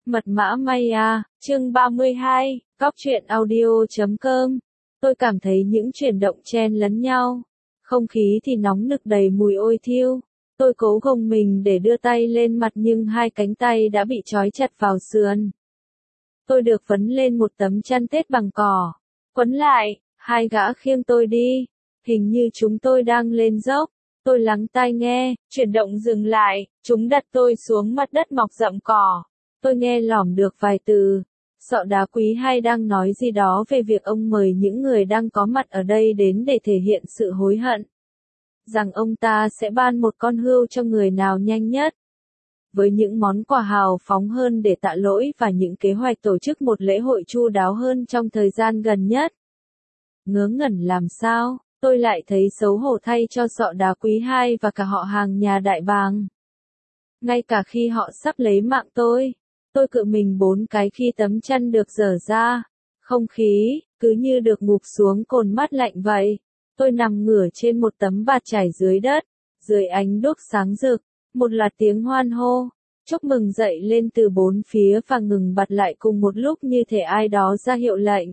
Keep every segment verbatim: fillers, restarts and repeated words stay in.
Mật mã Maya, chương ba mươi hai, góc truyện audio chấm com. Tôi cảm thấy những chuyển động chen lấn nhau. Không khí thì nóng nực đầy mùi ôi thiêu. Tôi cố gồng mình để đưa tay lên mặt nhưng hai cánh tay đã bị trói chặt vào sườn. Tôi được vấn lên một tấm chăn tết bằng cỏ. Quấn lại, hai gã khiêng tôi đi. Hình như chúng tôi đang lên dốc. Tôi lắng tai nghe, chuyển động dừng lại, chúng đặt tôi xuống mặt đất mọc rậm cỏ. Tôi nghe lỏm được vài từ. Sọ Đá Quý Hai đang nói gì đó về việc ông mời những người đang có mặt ở đây đến để thể hiện sự hối hận. Rằng ông ta sẽ ban một con hươu cho người nào nhanh nhất. Với những món quà hào phóng hơn để tạ lỗi và những kế hoạch tổ chức một lễ hội chu đáo hơn trong thời gian gần nhất. Ngớ ngẩn làm sao, tôi lại thấy xấu hổ thay cho Sọ Đá Quý Hai và cả họ hàng nhà Đại Bàng. Ngay cả khi họ sắp lấy mạng tôi. Tôi cựa mình bốn cái khi tấm chăn được dở ra. Không khí, cứ như được ngụp xuống cồn mát lạnh vậy. Tôi nằm ngửa trên một tấm bạt trải dưới đất. Dưới ánh đuốc sáng rực, một loạt tiếng hoan hô. Chúc mừng dậy lên từ bốn phía và ngừng bặt lại cùng một lúc như thể ai đó ra hiệu lệnh.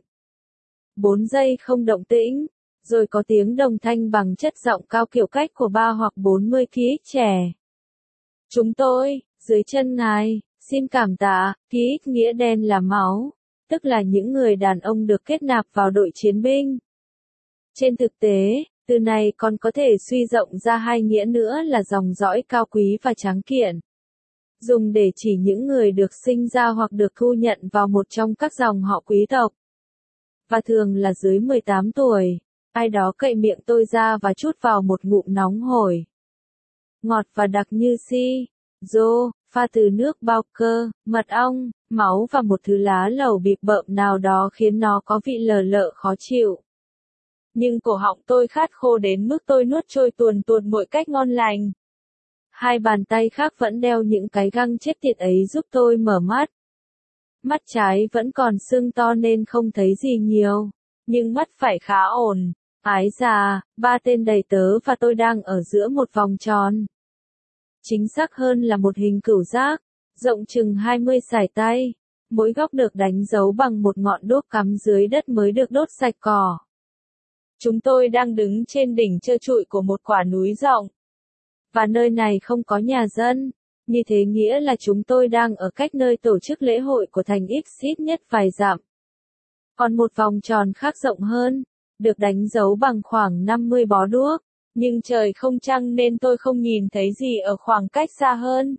Bốn giây không động tĩnh. Rồi có tiếng đồng thanh bằng chất giọng cao kiểu cách của ba hoặc bốn mươi ký ức trẻ. Chúng tôi, dưới chân ngài. Xin cảm tạ, ký ức nghĩa đen là máu, tức là những người đàn ông được kết nạp vào đội chiến binh. Trên thực tế, từ này còn có thể suy rộng ra hai nghĩa nữa là dòng dõi cao quý và tráng kiện. Dùng để chỉ những người được sinh ra hoặc được thu nhận vào một trong các dòng họ quý tộc. Và thường là dưới mười tám tuổi, ai đó cậy miệng tôi ra và trút vào một ngụm nóng hổi. Ngọt và đặc như si, rô. Pha từ nước bao cơ, mật ong, máu và một thứ lá lầu bịp bợm nào đó khiến nó có vị lờ lợ khó chịu. Nhưng cổ họng tôi khát khô đến mức tôi nuốt trôi tuồn tuột mọi cách ngon lành. Hai bàn tay khác vẫn đeo những cái găng chết tiệt ấy giúp tôi mở mắt. Mắt trái vẫn còn sưng to nên không thấy gì nhiều, nhưng mắt phải khá ổn. Ái già, ba tên đầy tớ và tôi đang ở giữa một vòng tròn. Chính xác hơn là một hình cửu giác, rộng chừng hai mươi sải tay, mỗi góc được đánh dấu bằng một ngọn đuốc cắm dưới đất mới được đốt sạch cỏ. Chúng tôi đang đứng trên đỉnh trơ trụi của một quả núi rộng. Và nơi này không có nhà dân, như thế nghĩa là chúng tôi đang ở cách nơi tổ chức lễ hội của thành X ít nhất vài dặm. Còn một vòng tròn khác rộng hơn, được đánh dấu bằng khoảng năm mươi bó đuốc. Nhưng trời không trăng nên tôi không nhìn thấy gì ở khoảng cách xa hơn.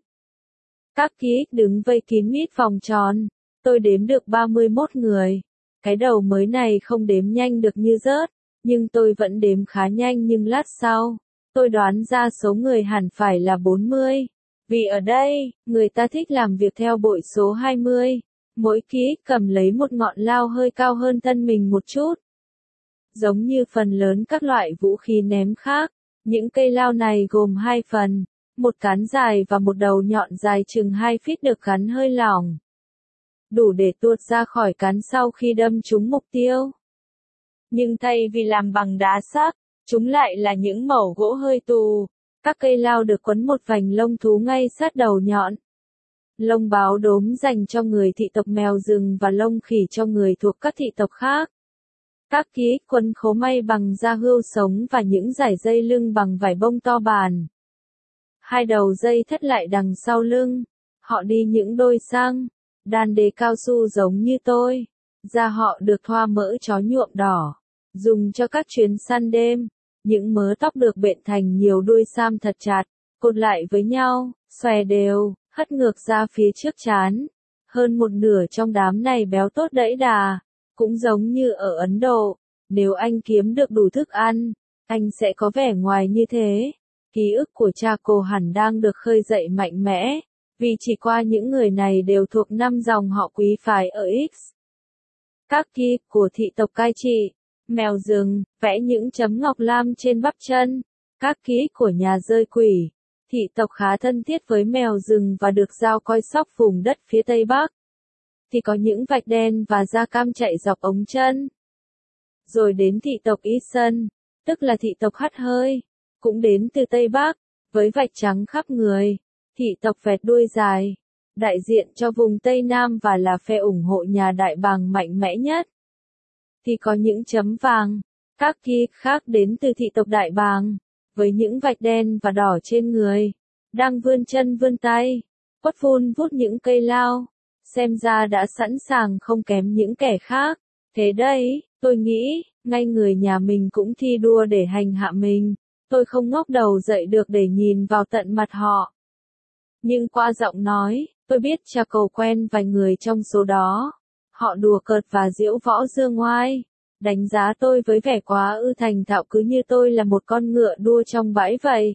Các ký ức đứng vây kín mít vòng tròn. Tôi đếm được ba mươi mốt người. Cái đầu mới này không đếm nhanh được như rớt, nhưng tôi vẫn đếm khá nhanh nhưng lát sau. Tôi đoán ra số người hẳn phải là bốn mươi. Vì ở đây, người ta thích làm việc theo bội số hai mươi. Mỗi ký ức cầm lấy một ngọn lao hơi cao hơn thân mình một chút. Giống như phần lớn các loại vũ khí ném khác, những cây lao này gồm hai phần, một cán dài và một đầu nhọn dài chừng hai feet được gắn hơi lỏng. Đủ để tuột ra khỏi cán sau khi đâm trúng mục tiêu. Nhưng thay vì làm bằng đá sắc, chúng lại là những mẩu gỗ hơi tù. Các cây lao được quấn một vành lông thú ngay sát đầu nhọn. Lông báo đốm dành cho người thị tộc mèo rừng và lông khỉ cho người thuộc các thị tộc khác. Các ký ức quấn khố may bằng da hươu sống và những dải dây lưng bằng vải bông to bản. Hai đầu dây thắt lại đằng sau lưng. Họ đi những đôi sang, đàn đế cao su giống như tôi. Da họ được thoa mỡ chó nhuộm đỏ, dùng cho các chuyến săn đêm. Những mớ tóc được bện thành nhiều đuôi sam thật chặt, cột lại với nhau, xòe đều, hất ngược ra phía trước trán. Hơn một nửa trong đám này béo tốt đẫy đà. Cũng giống như ở Ấn Độ, nếu anh kiếm được đủ thức ăn, anh sẽ có vẻ ngoài như thế. Ký ức của cha cô hẳn đang được khơi dậy mạnh mẽ, vì chỉ qua những người này đều thuộc năm dòng họ quý phái ở X. Các ký ức của thị tộc cai trị, mèo rừng, vẽ những chấm ngọc lam trên bắp chân. Các ký ức của nhà rơi quỷ, thị tộc khá thân thiết với mèo rừng và được giao coi sóc vùng đất phía Tây Bắc. Thì có những vạch đen và da cam chạy dọc ống chân. Rồi đến thị tộc Isan, tức là thị tộc hắt hơi, cũng đến từ Tây Bắc, với vạch trắng khắp người. Thị tộc vẹt đuôi dài, đại diện cho vùng Tây Nam và là phe ủng hộ nhà Đại Bàng mạnh mẽ nhất. Thì có những chấm vàng, các kỳ khác đến từ thị tộc Đại Bàng, với những vạch đen và đỏ trên người, đang vươn chân vươn tay, quất vun vút những cây lao, xem ra đã sẵn sàng không kém những kẻ khác. Thế đấy, tôi nghĩ, ngay người nhà mình cũng thi đua để hành hạ mình, tôi không ngóc đầu dậy được để nhìn vào tận mặt họ. Nhưng qua giọng nói, tôi biết cha cầu quen vài người trong số đó. Họ đùa cợt và giễu võ dương oai, đánh giá tôi với vẻ quá ư thành thạo cứ như tôi là một con ngựa đua trong bãi vậy.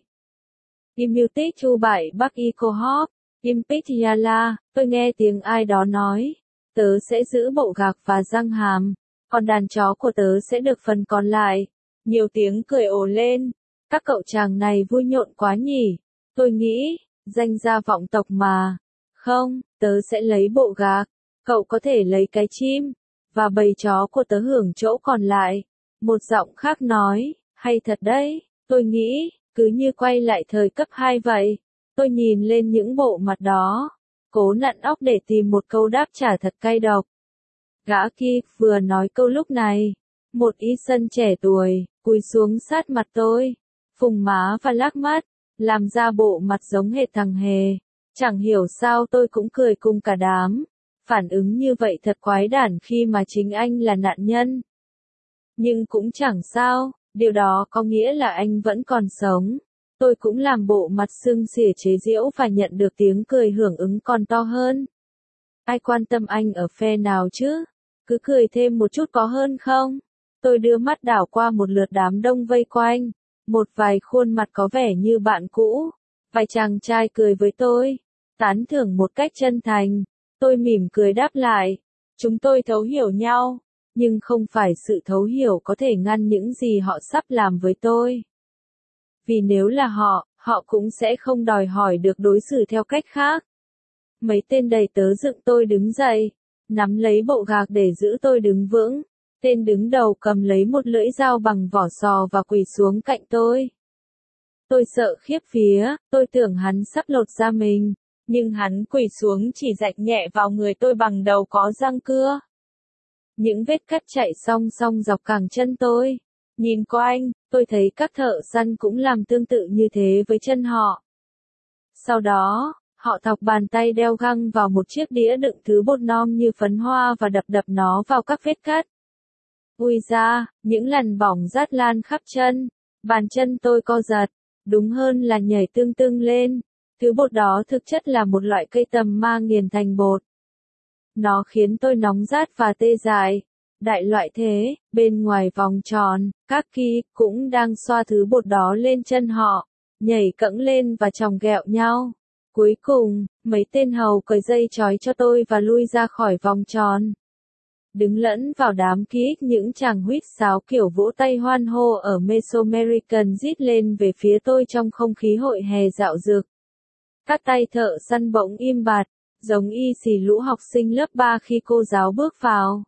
Imutit chu bảy Bắc Ikohop, Impetiala, tôi nghe tiếng ai đó nói, tớ sẽ giữ bộ gạc và răng hàm, còn đàn chó của tớ sẽ được phần còn lại. Nhiều tiếng cười ồ lên, các cậu chàng này vui nhộn quá nhỉ, tôi nghĩ, danh gia vọng tộc mà. Không, tớ sẽ lấy bộ gạc, cậu có thể lấy cái chim, và bầy chó của tớ hưởng chỗ còn lại. Một giọng khác nói, hay thật đấy, tôi nghĩ, cứ như quay lại thời cấp hai vậy. Tôi nhìn lên những bộ mặt đó, cố nặn óc để tìm một câu đáp trả thật cay độc. Gã kia vừa nói câu lúc này, một y sân trẻ tuổi, cúi xuống sát mặt tôi, phùng má và lắc mắt, làm ra bộ mặt giống hệt thằng Hề. Chẳng hiểu sao tôi cũng cười cùng cả đám. Phản ứng như vậy thật quái đản khi mà chính anh là nạn nhân. Nhưng cũng chẳng sao, điều đó có nghĩa là anh vẫn còn sống. Tôi cũng làm bộ mặt sưng xỉa chế giễu và nhận được tiếng cười hưởng ứng còn to hơn. Ai quan tâm anh ở phe nào chứ? Cứ cười thêm một chút có hơn không? Tôi đưa mắt đảo qua một lượt đám đông vây quanh. Một vài khuôn mặt có vẻ như bạn cũ. Vài chàng trai cười với tôi, tán thưởng một cách chân thành. Tôi mỉm cười đáp lại. Chúng tôi thấu hiểu nhau, nhưng không phải sự thấu hiểu có thể ngăn những gì họ sắp làm với tôi. Vì nếu là họ, họ cũng sẽ không đòi hỏi được đối xử theo cách khác. Mấy tên đầy tớ dựng tôi đứng dậy, nắm lấy bộ gạc để giữ tôi đứng vững. Tên đứng đầu cầm lấy một lưỡi dao bằng vỏ sò và quỳ xuống cạnh tôi. Tôi sợ khiếp vía, tôi tưởng hắn sắp lột da mình, nhưng hắn quỳ xuống chỉ rạch nhẹ vào người tôi bằng đầu có răng cưa. Những vết cắt chạy song song dọc cẳng chân tôi. Nhìn quanh, tôi thấy các thợ săn cũng làm tương tự như thế với chân họ. Sau đó, họ thọc bàn tay đeo găng vào một chiếc đĩa đựng thứ bột non như phấn hoa và đập đập nó vào các vết cắt. Ui da, những lần bỏng rát lan khắp chân, bàn chân tôi co giật, đúng hơn là nhảy tưng tưng lên. Thứ bột đó thực chất là một loại cây tầm ma nghiền thành bột. Nó khiến tôi nóng rát và tê dại. Đại loại thế, bên ngoài vòng tròn, các kỳ cũng đang xoa thứ bột đó lên chân họ, nhảy cẫng lên và chòng ghẹo nhau. Cuối cùng, mấy tên hầu cởi dây trói cho tôi và lui ra khỏi vòng tròn. Đứng lẫn vào đám ký những chàng huýt sáo kiểu vỗ tay hoan hô ở Mesoamerican rít lên về phía tôi trong không khí hội hè dạo dực. Các tay thợ săn bỗng im bặt, giống y xì lũ học sinh lớp ba khi cô giáo bước vào.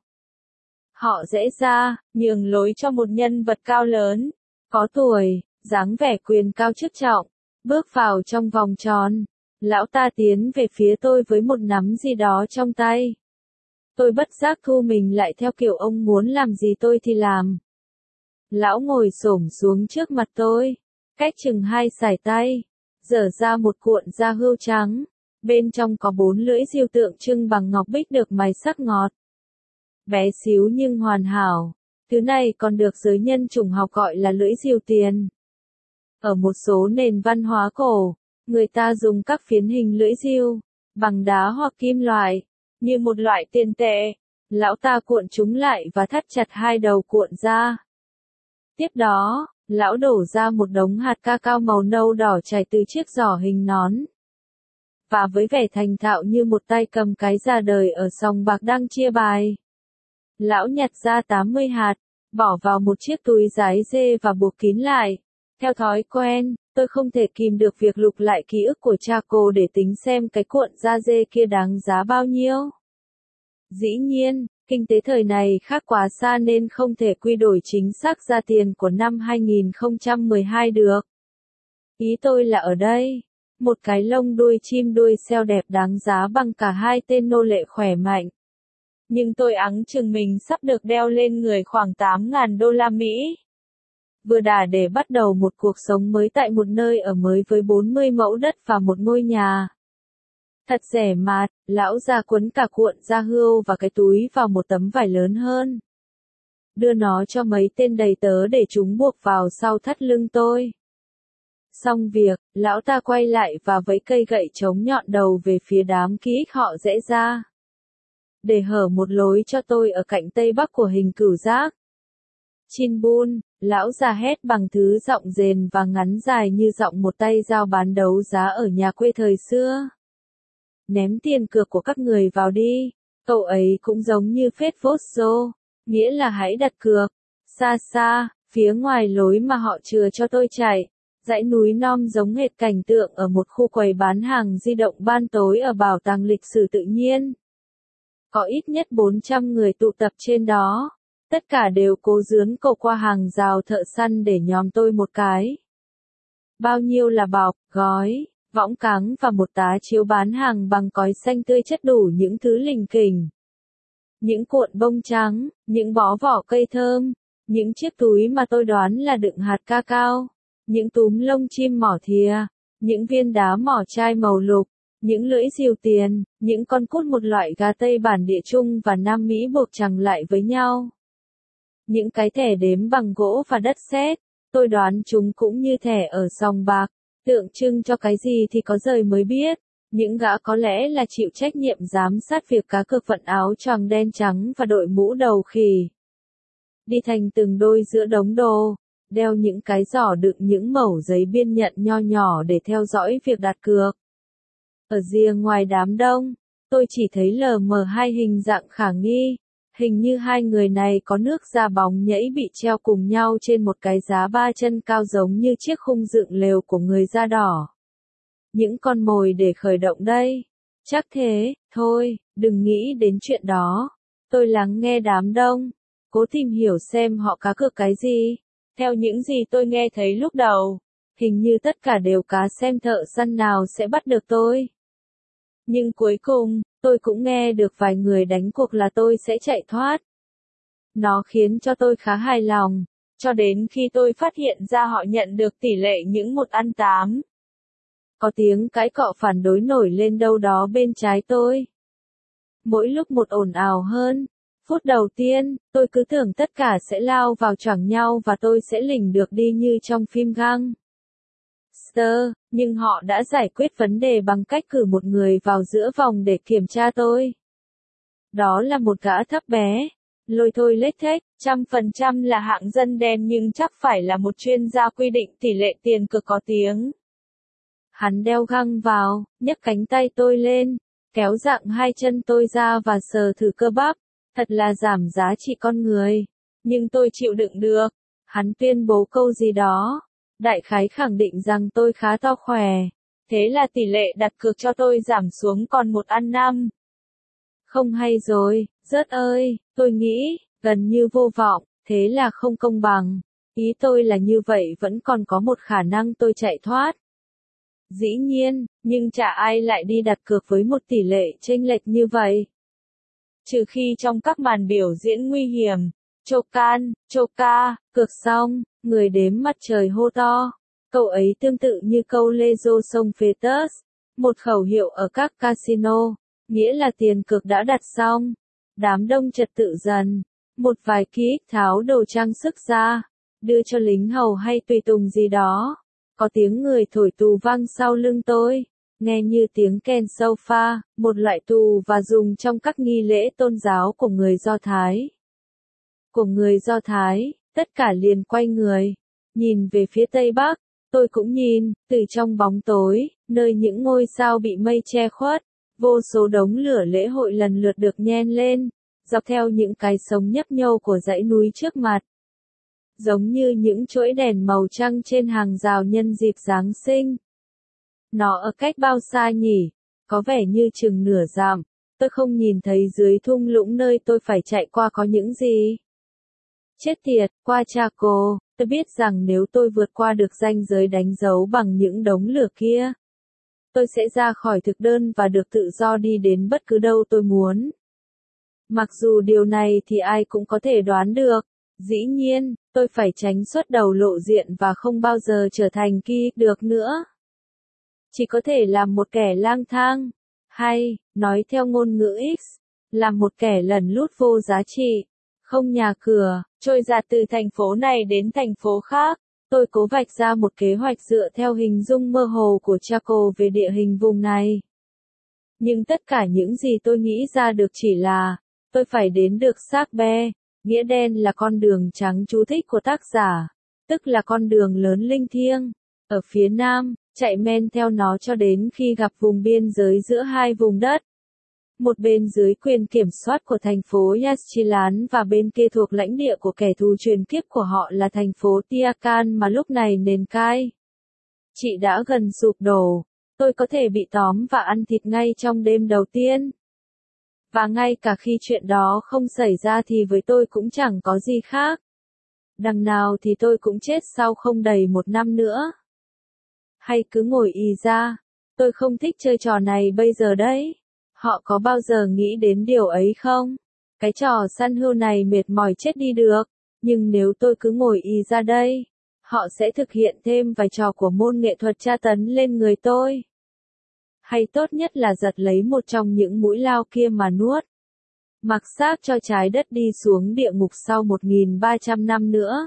Họ rẽ ra, nhường lối cho một nhân vật cao lớn, có tuổi, dáng vẻ quyền cao chức trọng, bước vào trong vòng tròn. Lão ta tiến về phía tôi với một nắm gì đó trong tay. Tôi bất giác thu mình lại theo kiểu ông muốn làm gì tôi thì làm. Lão ngồi xổm xuống trước mặt tôi, cách chừng hai sải tay, dở ra một cuộn da hươu trắng, bên trong có bốn lưỡi diều tượng trưng bằng ngọc bích được mài sắc ngọt. Bé xíu nhưng hoàn hảo, thứ này còn được giới nhân chủng học gọi là lưỡi diều tiền. Ở một số nền văn hóa cổ, người ta dùng các phiến hình lưỡi diều, bằng đá hoặc kim loại, như một loại tiền tệ. Lão ta cuộn chúng lại và thắt chặt hai đầu cuộn ra. Tiếp đó, lão đổ ra một đống hạt ca cao màu nâu đỏ chảy từ chiếc giỏ hình nón. Và với vẻ thành thạo như một tay cầm cái già đời ở sòng bạc đang chia bài, lão nhặt ra tám mươi hạt, bỏ vào một chiếc túi giấy dê và buộc kín lại. Theo thói quen, tôi không thể kìm được việc lục lại ký ức của cha cô để tính xem cái cuộn da dê kia đáng giá bao nhiêu. Dĩ nhiên, kinh tế thời này khác quá xa nên không thể quy đổi chính xác ra tiền của năm hai nghìn không trăm mười hai được. Ý tôi là ở đây, Một cái lông đuôi chim đuôi seo đẹp đáng giá bằng cả hai tên nô lệ khỏe mạnh. Nhưng tôi ẵng chừng mình sắp được đeo lên người khoảng tám ngàn đô la Mỹ. Vừa đà để bắt đầu một cuộc sống mới tại một nơi ở mới với bốn mươi mẫu đất và một ngôi nhà. Thật rẻ mạt, lão già quấn cả cuộn da hươu và cái túi vào một tấm vải lớn hơn. Đưa nó cho mấy tên đầy tớ để chúng buộc vào sau thắt lưng tôi. Xong việc, lão ta quay lại và vẫy cây gậy chống nhọn đầu về phía đám ký ích họ rẽ ra. Để hở một lối cho tôi ở cạnh tây bắc của hình cửu giác. Chinbun, lão già hét bằng thứ giọng rền và ngắn dài như giọng một tay dao bán đấu giá ở nhà quê thời xưa. Ném tiền cược của các người vào đi, cậu ấy cũng giống như phết Vosso, nghĩa là hãy đặt cược. Xa xa, phía ngoài lối mà họ chừa cho tôi chạy, dãy núi non giống hệt cảnh tượng ở một khu quầy bán hàng di động ban tối ở bảo tàng lịch sử tự nhiên. Có ít nhất bốn trăm người tụ tập trên đó, tất cả đều cố dướn cổ qua hàng rào thợ săn để nhòm tôi một cái. Bao nhiêu là bọc, gói, võng cáng và một tá chiếu bán hàng bằng cói xanh tươi chất đủ những thứ lình kình. Những cuộn bông trắng, những bó vỏ cây thơm, những chiếc túi mà tôi đoán là đựng hạt ca cao, những túm lông chim mỏ thìa, những viên đá mỏ chai màu lục, những lưỡi rìu tiền, những con cút một loại gà Tây bản địa Trung và Nam Mỹ buộc chằng lại với nhau. Những cái thẻ đếm bằng gỗ và đất sét, tôi đoán chúng cũng như thẻ ở sòng bạc, tượng trưng cho cái gì thì có giời mới biết. Những gã có lẽ là chịu trách nhiệm giám sát việc cá cược vận áo choàng đen trắng và đội mũ đầu khỉ. Đi thành từng đôi giữa đống đồ, đeo những cái giỏ đựng những mẩu giấy biên nhận nho nhỏ để theo dõi việc đặt cược. Ở rìa ngoài đám đông, tôi chỉ thấy lờ mờ hai hình dạng khả nghi, hình như hai người này có nước da bóng nhẫy bị treo cùng nhau trên một cái giá ba chân cao giống như chiếc khung dựng lều của người da đỏ. Những con mồi để khởi động đây. Chắc thế, thôi, đừng nghĩ đến chuyện đó. Tôi lắng nghe đám đông, cố tìm hiểu xem họ cá cược cái gì. Theo những gì tôi nghe thấy lúc đầu, hình như tất cả đều cá xem thợ săn nào sẽ bắt được tôi. Nhưng cuối cùng, tôi cũng nghe được vài người đánh cuộc là tôi sẽ chạy thoát. Nó khiến cho tôi khá hài lòng, cho đến khi tôi phát hiện ra họ nhận được tỷ lệ những một ăn tám. Có tiếng cãi cọ phản đối nổi lên đâu đó bên trái tôi. Mỗi lúc một ồn ào hơn. Phút đầu tiên, tôi cứ tưởng tất cả sẽ lao vào choảng nhau và tôi sẽ lỉnh được đi như trong phim Gang. Stir, nhưng họ đã giải quyết vấn đề bằng cách cử một người vào giữa vòng để kiểm tra tôi. Đó là một gã thấp bé, lôi thôi lết thếch, trăm phần trăm là hạng dân đen nhưng chắc phải là một chuyên gia quy định tỷ lệ tiền cược có tiếng. Hắn đeo găng vào, nhấc cánh tay tôi lên, kéo dạng hai chân tôi ra và sờ thử cơ bắp, thật là giảm giá trị con người. Nhưng tôi chịu đựng được. Hắn tuyên bố câu gì đó, đại khái khẳng định rằng tôi khá to khỏe. Thế là tỷ lệ đặt cược cho tôi giảm xuống còn một ăn năm. Không hay rồi, rớt ơi, tôi nghĩ, gần như vô vọng, thế là không công bằng. Ý tôi là như vậy vẫn còn có một khả năng tôi chạy thoát. Dĩ nhiên, nhưng chả ai lại đi đặt cược với một tỷ lệ chênh lệch như vậy. Trừ khi trong các màn biểu diễn nguy hiểm, Chocan, Choca, cược xong, người đếm mặt trời hô to. Câu ấy tương tự như câu Lezo sông Fetus, một khẩu hiệu ở các casino, nghĩa là tiền cược đã đặt xong. Đám đông trật tự dần, một vài ký tháo đồ trang sức ra, đưa cho lính hầu hay tùy tùng gì đó. Có tiếng người thổi tù vang sau lưng tôi, nghe như tiếng kèn sofa, một loại tù và dùng trong các nghi lễ tôn giáo của người Do Thái. Của người Do Thái, tất cả liền quay người, nhìn về phía tây bắc, tôi cũng nhìn, từ trong bóng tối, nơi những ngôi sao bị mây che khuất, vô số đống lửa lễ hội lần lượt được nhen lên, dọc theo những cái sống nhấp nhô của dãy núi trước mặt. Giống như những chuỗi đèn màu trăng trên hàng rào nhân dịp Giáng sinh. Nó ở cách bao xa nhỉ? Có vẻ như chừng nửa dặm. Tôi không nhìn thấy dưới thung lũng nơi tôi phải chạy qua có những gì. Chết tiệt, qua Chaco, tôi biết rằng nếu tôi vượt qua được ranh giới đánh dấu bằng những đống lửa kia, tôi sẽ ra khỏi thực đơn và được tự do đi đến bất cứ đâu tôi muốn. Mặc dù điều này thì ai cũng có thể đoán được. Dĩ nhiên, tôi phải tránh xuất đầu lộ diện và không bao giờ trở thành kỳ được nữa. Chỉ có thể làm một kẻ lang thang, hay, nói theo ngôn ngữ X, là một kẻ lẩn lút vô giá trị, không nhà cửa, trôi dạt từ thành phố này đến thành phố khác. Tôi cố vạch ra một kế hoạch dựa theo hình dung mơ hồ của Chaco về địa hình vùng này. Nhưng tất cả những gì tôi nghĩ ra được chỉ là, tôi phải đến được Sakbe, nghĩa đen là con đường trắng chú thích của tác giả, tức là con đường lớn linh thiêng, ở phía nam, chạy men theo nó cho đến khi gặp vùng biên giới giữa hai vùng đất. Một bên dưới quyền kiểm soát của thành phố Yaxchilan và bên kia thuộc lãnh địa của kẻ thù truyền kiếp của họ là thành phố Tiacan mà lúc này nền cai. Chị đã gần sụp đổ, tôi có thể bị tóm và ăn thịt ngay trong đêm đầu tiên. Và ngay cả khi chuyện đó không xảy ra thì với tôi cũng chẳng có gì khác. Đằng nào thì tôi cũng chết sau không đầy một năm nữa. Hay cứ ngồi ì ra, tôi không thích chơi trò này bây giờ đấy. Họ có bao giờ nghĩ đến điều ấy không? Cái trò săn hươu này mệt mỏi chết đi được, nhưng nếu tôi cứ ngồi ì ra đây, họ sẽ thực hiện thêm vài trò của môn nghệ thuật tra tấn lên người tôi. Hay tốt nhất là giật lấy một trong những mũi lao kia mà nuốt. Mặc xác cho trái đất đi xuống địa ngục sau một nghìn ba trăm năm nữa.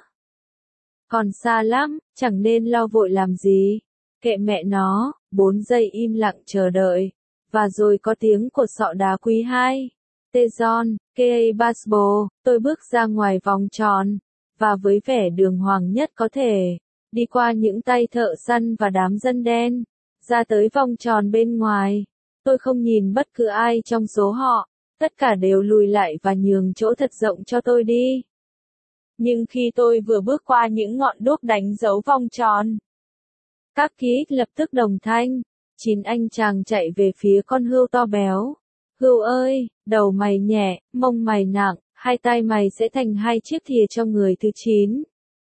Còn xa lắm, chẳng nên lo vội làm gì. Kệ mẹ nó, bốn giây im lặng chờ đợi. Và rồi có tiếng của sọ đá quý hai. Tezon, ca a Basbo, tôi bước ra ngoài vòng tròn. Và với vẻ đường hoàng nhất có thể, đi qua những tay thợ săn và đám dân đen, ra tới vòng tròn bên ngoài. Tôi không nhìn bất cứ ai trong số họ, tất cả đều lùi lại và nhường chỗ thật rộng cho tôi đi. Nhưng khi tôi vừa bước qua những ngọn đuốc đánh dấu vòng tròn, các ký lập tức đồng thanh. Chín anh chàng chạy về phía con hươu to béo. Hươu ơi, đầu mày nhẹ, mông mày nặng, hai tay mày sẽ thành hai chiếc thìa cho người thứ chín.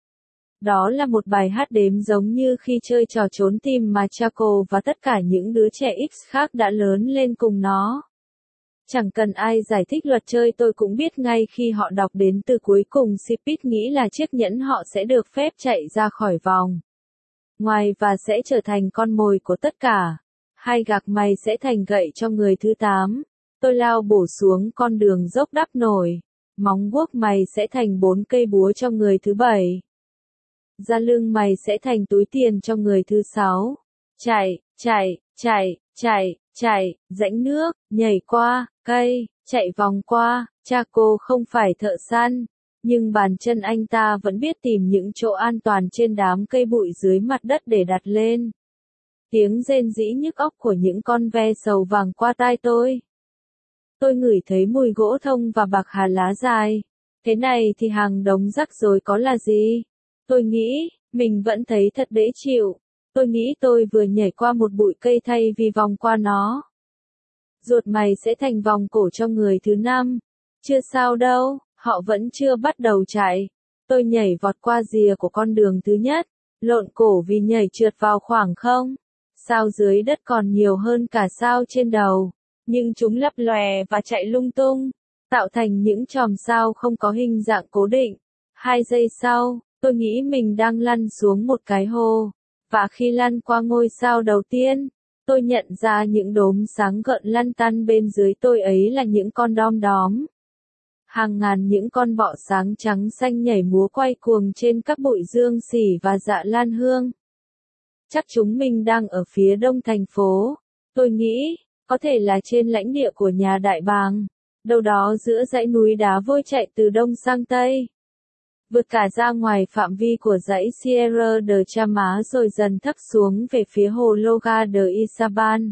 Đó là một bài hát đếm giống như khi chơi trò trốn tìm mà Chaco và tất cả những đứa trẻ X khác đã lớn lên cùng nó. Chẳng cần ai giải thích luật chơi tôi cũng biết ngay khi họ đọc đến từ cuối cùng Speed nghĩ là chiếc nhẫn họ sẽ được phép chạy ra khỏi vòng ngoài và sẽ trở thành con mồi của tất cả. Hai gạc mày sẽ thành gậy cho người thứ tám. Tôi lao bổ xuống con đường dốc đắp nổi. Móng guốc mày sẽ thành bốn cây búa cho người thứ bảy. Da lưng mày sẽ thành túi tiền cho người thứ sáu. Chạy, chạy, chạy, chạy, chạy, rãnh nước, nhảy qua, cây, chạy vòng qua. Chaco không phải thợ săn. Nhưng bàn chân anh ta vẫn biết tìm những chỗ an toàn trên đám cây bụi dưới mặt đất để đặt lên. Tiếng rên rĩ nhức óc của những con ve sầu vàng qua tai tôi. Tôi ngửi thấy mùi gỗ thông và bạc hà lá dài. Thế này thì hàng đống rắc rối có là gì? Tôi nghĩ, mình vẫn thấy thật dễ chịu. Tôi nghĩ tôi vừa nhảy qua một bụi cây thay vì vòng qua nó. Ruột mày sẽ thành vòng cổ cho người thứ năm. Chưa sao đâu. Họ vẫn chưa bắt đầu chạy. Tôi nhảy vọt qua rìa của con đường thứ nhất, lộn cổ vì nhảy trượt vào khoảng không. Sao dưới đất còn nhiều hơn cả sao trên đầu, nhưng chúng lấp lòe và chạy lung tung, tạo thành những chòm sao không có hình dạng cố định. Hai giây sau, tôi nghĩ mình đang lăn xuống một cái hồ, và khi lăn qua ngôi sao đầu tiên, tôi nhận ra những đốm sáng gợn lăn tăn bên dưới tôi ấy là những con đom đóm. Hàng ngàn những con bọ sáng trắng xanh nhảy múa quay cuồng trên các bụi dương xỉ và dạ lan hương. Chắc chúng mình đang ở phía đông thành phố. Tôi nghĩ, có thể là trên lãnh địa của nhà đại bàng. Đâu đó giữa dãy núi đá vôi chạy từ đông sang tây. Vượt cả ra ngoài phạm vi của dãy Sierra de Chama rồi dần thấp xuống về phía hồ Loga de Isaban.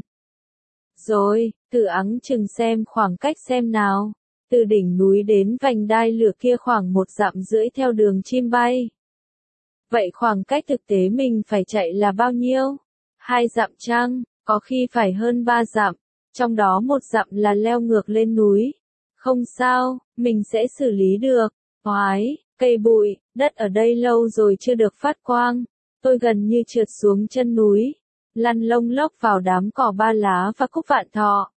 Rồi, thử ắng chừng xem khoảng cách xem nào. Từ đỉnh núi đến vành đai lửa kia khoảng một dặm rưỡi theo đường chim bay. Vậy khoảng cách thực tế mình phải chạy là bao nhiêu? Hai dặm chăng? Có khi phải hơn ba dặm. Trong đó một dặm là leo ngược lên núi. Không sao, mình sẽ xử lý được. Oái, cây bụi, đất ở đây lâu rồi chưa được phát quang. Tôi gần như trượt xuống chân núi. lăn lông lốc vào đám cỏ ba lá và cúc vạn thọ.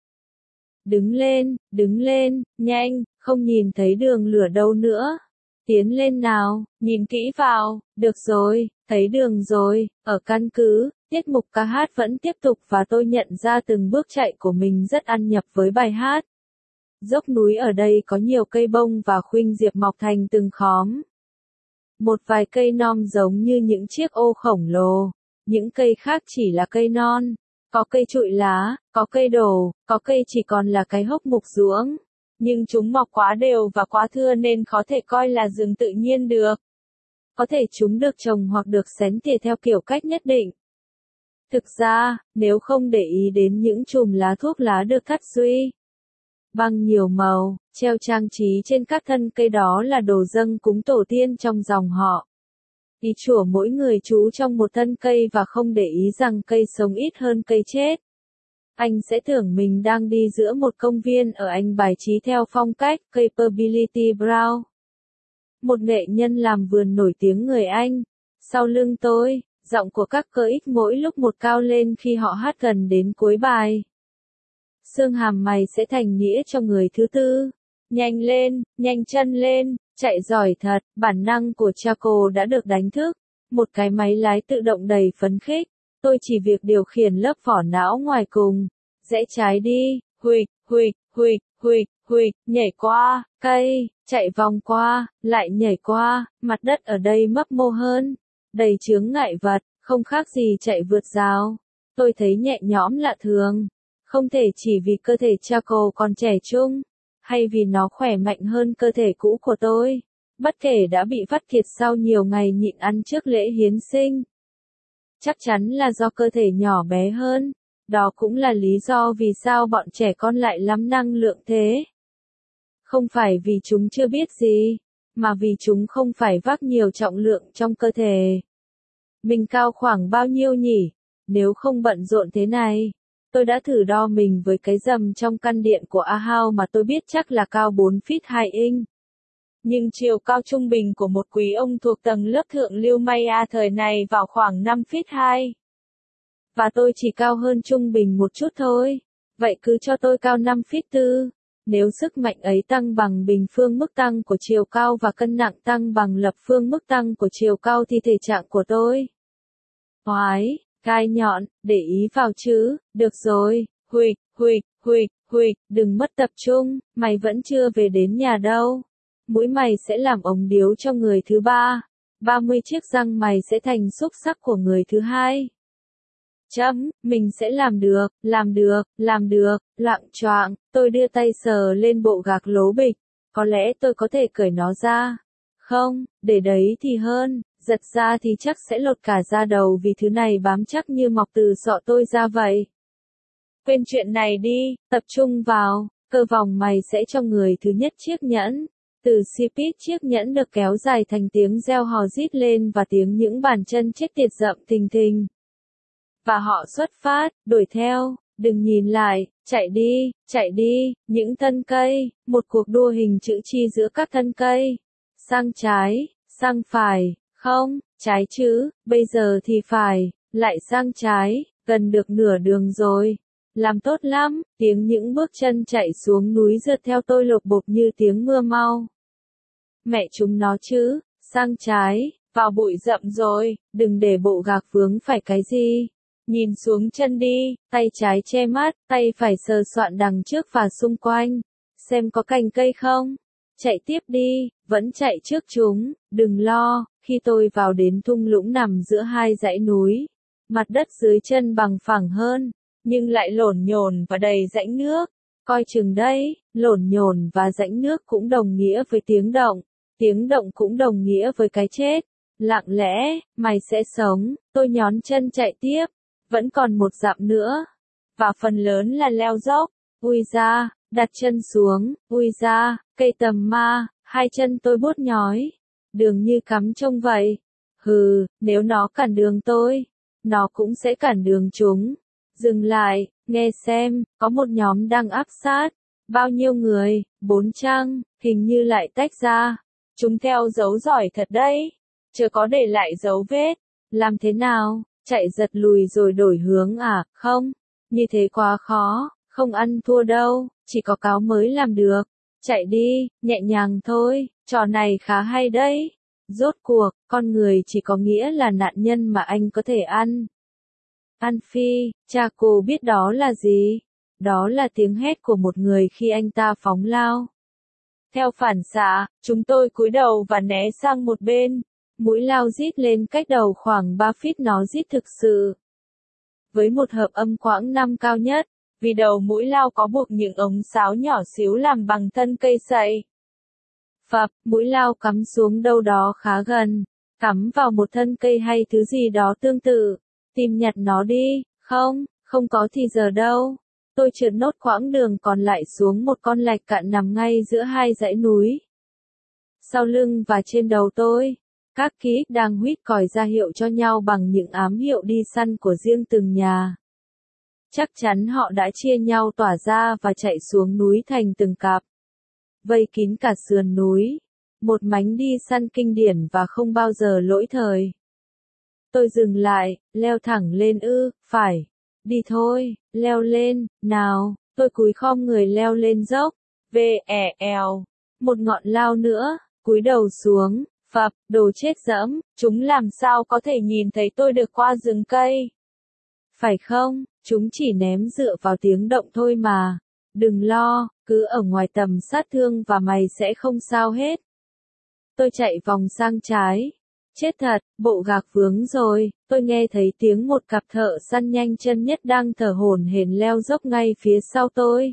Đứng lên, đứng lên, nhanh, không nhìn thấy đường lửa đâu nữa. Tiến lên nào, nhìn kỹ vào, được rồi, thấy đường rồi, ở căn cứ, tiết mục ca hát vẫn tiếp tục và tôi nhận ra từng bước chạy của mình rất ăn nhập với bài hát. Dốc núi ở đây có nhiều cây bông và khuynh diệp mọc thành từng khóm. Một vài cây non giống như những chiếc ô khổng lồ, những cây khác chỉ là cây non, có cây trụi lá, có cây đổ, có cây chỉ còn là cái hốc mục ruỗng. Nhưng chúng mọc quá đều và quá thưa nên khó thể coi là rừng tự nhiên được. Có thể chúng được trồng hoặc được xén tỉa theo kiểu cách nhất định. Thực ra, nếu không để ý đến những chùm lá thuốc lá được thắt duy bằng nhiều màu, treo trang trí trên các thân cây đó là đồ dâng cúng tổ tiên trong dòng họ. Ý chùa mỗi người trú trong một thân cây và không để ý rằng cây sống ít hơn cây chết. Anh sẽ tưởng mình đang đi giữa một công viên ở Anh bài trí theo phong cách Capability Brown. Một nghệ nhân làm vườn nổi tiếng người Anh. Sau lưng tôi, giọng của các cơ ích mỗi lúc một cao lên khi họ hát gần đến cuối bài. Xương hàm mày sẽ thành nghĩa cho người thứ tư. Nhanh lên, nhanh chân lên, chạy giỏi thật, bản năng của Chaco đã được đánh thức. Một cái máy lái tự động đầy phấn khích. Tôi chỉ việc điều khiển lớp vỏ não ngoài cùng. Rẽ trái đi, huỵch, huỵch, huỵch, huỵch, huỵch, nhảy qua, cây, chạy vòng qua, lại nhảy qua, mặt đất ở đây mấp mô hơn. Đầy chướng ngại vật, không khác gì chạy vượt rào. Tôi thấy nhẹ nhõm lạ thường. Không thể chỉ vì cơ thể Chaco còn trẻ trung, hay vì nó khỏe mạnh hơn cơ thể cũ của tôi. Bất kể đã bị vắt kiệt sau nhiều ngày nhịn ăn trước lễ hiến sinh. Chắc chắn là do cơ thể nhỏ bé hơn. Đó cũng là lý do vì sao bọn trẻ con lại lắm năng lượng thế. Không phải vì chúng chưa biết gì, mà vì chúng không phải vác nhiều trọng lượng trong cơ thể. Mình cao khoảng bao nhiêu nhỉ? Nếu không bận rộn thế này, tôi đã thử đo mình với cái rầm trong căn điện của A House mà tôi biết chắc là cao bốn feet hai inch. Nhưng chiều cao trung bình của một quý ông thuộc tầng lớp thượng lưu Maya thời này vào khoảng năm feet hai. Và tôi chỉ cao hơn trung bình một chút thôi. Vậy cứ cho tôi cao năm feet bốn. Nếu sức mạnh ấy tăng bằng bình phương mức tăng của chiều cao và cân nặng tăng bằng lập phương mức tăng của chiều cao thì thể trạng của tôi. Oái, gai nhọn, để ý vào chứ, được rồi, huỵch, huỵch, huỵch, huỵch, đừng mất tập trung, mày vẫn chưa về đến nhà đâu. Mũi mày sẽ làm ống điếu cho người thứ ba. ba mươi chiếc răng mày sẽ thành xúc xắc của người thứ hai. Chấm, mình sẽ làm được, làm được, làm được, loạng choạng, tôi đưa tay sờ lên bộ gạc lố bịch. Có lẽ tôi có thể cởi nó ra. Không, để đấy thì hơn, giật ra thì chắc sẽ lột cả da đầu vì thứ này bám chắc như mọc từ sọ tôi ra vậy. Quên chuyện này đi, tập trung vào, cơ vòng mày sẽ cho người thứ nhất chiếc nhẫn. Từ Cipit chiếc nhẫn được kéo dài thành tiếng reo hò rít lên và tiếng những bàn chân chết tiệt rậm thình thình. Và họ xuất phát, đuổi theo, đừng nhìn lại, chạy đi, chạy đi, những thân cây, một cuộc đua hình chữ chi giữa các thân cây. Sang trái, sang phải, không, trái chứ, bây giờ thì phải, lại sang trái, gần được nửa đường rồi. Làm tốt lắm, tiếng những bước chân chạy xuống núi rượt theo tôi lộp bộp như tiếng mưa mau. Mẹ chúng nó chứ, sang trái, vào bụi rậm rồi, đừng để bộ gạc vướng phải cái gì. Nhìn xuống chân đi, tay trái che mắt, tay phải sờ soạn đằng trước và xung quanh. Xem có cành cây không? Chạy tiếp đi, vẫn chạy trước chúng, đừng lo. Khi tôi vào đến thung lũng nằm giữa hai dãy núi, mặt đất dưới chân bằng phẳng hơn, nhưng lại lổn nhổn và đầy rãnh nước. Coi chừng đấy, lổn nhổn và rãnh nước cũng đồng nghĩa với tiếng động, tiếng động cũng đồng nghĩa với cái chết. Lặng lẽ, mày sẽ sống, tôi nhón chân chạy tiếp, vẫn còn một dặm nữa, và phần lớn là leo dốc. Ui ra, đặt chân xuống, ui ra, cây tầm ma, hai chân tôi buốt nhói, đường như cắm trông vậy. Hừ, nếu nó cản đường tôi, nó cũng sẽ cản đường chúng. Dừng lại, nghe xem, có một nhóm đang áp sát. Bao nhiêu người, bốn chăng, hình như lại tách ra. Chúng theo dấu giỏi thật đấy, chưa có để lại dấu vết. Làm thế nào? Chạy giật lùi rồi đổi hướng à, không, như thế quá khó, không ăn thua đâu, chỉ có cáo mới làm được. Chạy đi, nhẹ nhàng thôi, trò này khá hay đấy. Rốt cuộc, con người chỉ có nghĩa là nạn nhân mà anh có thể ăn. Ăn phi, cha cô biết đó là gì? Đó là tiếng hét của một người khi anh ta phóng lao. Theo phản xạ, chúng tôi cúi đầu và né sang một bên. Mũi lao rít lên cách đầu khoảng ba feet, nó rít thực sự. Với một hợp âm quãng năm cao nhất, vì đầu mũi lao có buộc những ống sáo nhỏ xíu làm bằng thân cây sậy. Phập, mũi lao cắm xuống đâu đó khá gần, cắm vào một thân cây hay thứ gì đó tương tự. Tìm nhặt nó đi, không, không có thì giờ đâu. Tôi trượt nốt quãng đường còn lại xuống một con lạch cạn nằm ngay giữa hai dãy núi. Sau lưng và trên đầu tôi, các ký ức đang huýt còi ra hiệu cho nhau bằng những ám hiệu đi săn của riêng từng nhà. Chắc chắn họ đã chia nhau tỏa ra và chạy xuống núi thành từng cặp. Vây kín cả sườn núi. Một mánh đi săn kinh điển và không bao giờ lỗi thời. Tôi dừng lại, leo thẳng lên ư, phải. Đi thôi, leo lên, nào, tôi cúi khom người leo lên dốc. Về ẻ eo. Một ngọn lao nữa, cúi đầu xuống, phập, đồ chết dẫm, chúng làm sao có thể nhìn thấy tôi được qua rừng cây. Phải không, chúng chỉ ném dựa vào tiếng động thôi mà. Đừng lo, cứ ở ngoài tầm sát thương và mày sẽ không sao hết. Tôi chạy vòng sang trái. Chết thật, bộ gạc vướng rồi, tôi nghe thấy tiếng một cặp thợ săn nhanh chân nhất đang thở hổn hển leo dốc ngay phía sau tôi.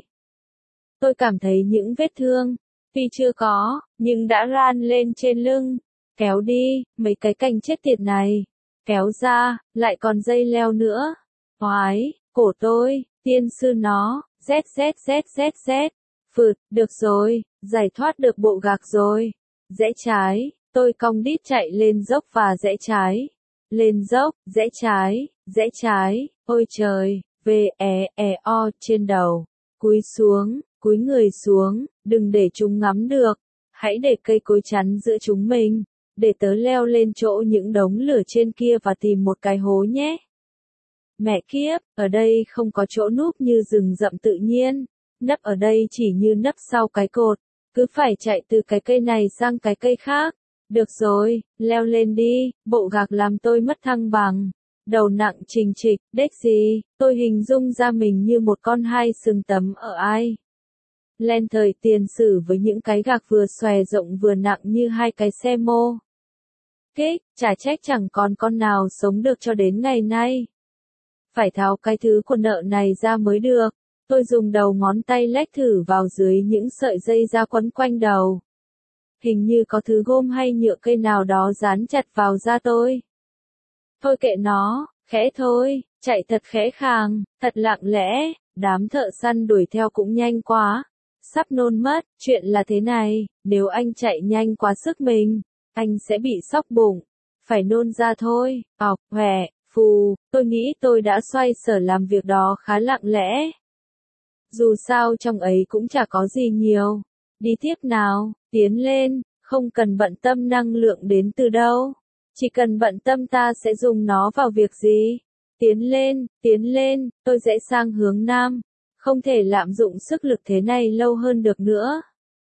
Tôi cảm thấy những vết thương, tuy chưa có, nhưng đã ran lên trên lưng. Kéo đi, mấy cái cành chết tiệt này. Kéo ra, lại còn dây leo nữa. Oái, cổ tôi, tiên sư nó, z z z z z. Phượt, được rồi, giải thoát được bộ gạc rồi. Rẽ trái. Tôi cong đít chạy lên dốc và rẽ trái. Lên dốc, rẽ trái, rẽ trái, ôi trời, về é é o trên đầu. Cúi xuống, cúi người xuống, đừng để chúng ngắm được. Hãy để cây cối chắn giữa chúng mình. Để tớ leo lên chỗ những đống lửa trên kia và tìm một cái hố nhé. Mẹ kiếp, ở đây không có chỗ núp như rừng rậm tự nhiên. Nấp ở đây chỉ như nấp sau cái cột. Cứ phải chạy từ cái cây này sang cái cây khác. Được rồi, leo lên đi, bộ gạc làm tôi mất thăng bằng. Đầu nặng trình trịch, đếch gì, tôi hình dung ra mình như một con hai sừng tấm ở ai. Lên thời tiền sử với những cái gạc vừa xòe rộng vừa nặng như hai cái xe mô. Kích, chả trách chẳng còn con nào sống được cho đến ngày nay. Phải tháo cái thứ của nợ này ra mới được. Tôi dùng đầu ngón tay lách thử vào dưới những sợi dây da quấn quanh đầu. Hình như có thứ gôm hay nhựa cây nào đó dán chặt vào da tôi. Thôi kệ nó, khẽ thôi, chạy thật khẽ khàng, thật lặng lẽ, đám thợ săn đuổi theo cũng nhanh quá. Sắp nôn mất, chuyện là thế này, nếu anh chạy nhanh quá sức mình, anh sẽ bị sóc bụng. Phải nôn ra thôi, ọc, hòe, phù, tôi nghĩ tôi đã xoay sở làm việc đó khá lặng lẽ. Dù sao trong ấy cũng chả có gì nhiều. Đi tiếp nào, tiến lên, không cần bận tâm năng lượng đến từ đâu. Chỉ cần bận tâm ta sẽ dùng nó vào việc gì. Tiến lên, tiến lên, tôi rẽ sang hướng nam. Không thể lạm dụng sức lực thế này lâu hơn được nữa.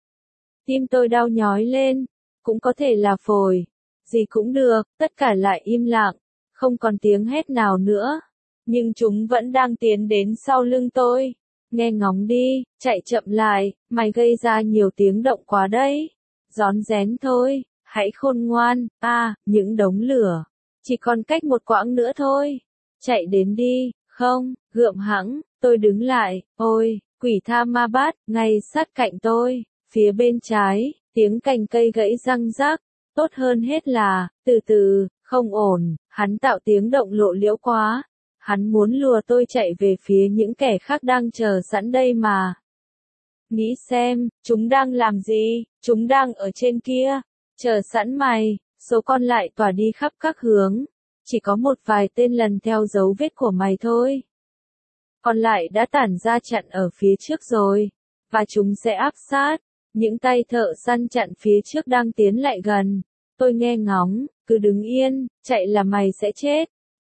Tim tôi đau nhói lên, cũng có thể là phổi. Gì cũng được, tất cả lại im lặng, không còn tiếng hét nào nữa. Nhưng chúng vẫn đang tiến đến sau lưng tôi. Nghe ngóng đi, chạy chậm lại, mày gây ra nhiều tiếng động quá đấy. Rón rén thôi, hãy khôn ngoan, à, những đống lửa. Chỉ còn cách một quãng nữa thôi. Chạy đến đi, không, gượng hãng, tôi đứng lại, ôi, quỷ tha ma bát, ngay sát cạnh tôi, phía bên trái, tiếng cành cây gãy răng rắc. Tốt hơn hết là, từ từ, không ổn, hắn tạo tiếng động lộ liễu quá. Hắn muốn lùa tôi chạy về phía những kẻ khác đang chờ sẵn đây mà. Nghĩ xem, chúng đang làm gì, chúng đang ở trên kia, chờ sẵn mày, số còn lại tỏa đi khắp các hướng. Chỉ có một vài tên lần theo dấu vết của mày thôi. Còn lại đã tản ra chặn ở phía trước rồi, và chúng sẽ áp sát. Những tay thợ săn chặn phía trước đang tiến lại gần. Tôi nghe ngóng, cứ đứng yên, chạy là mày sẽ chết.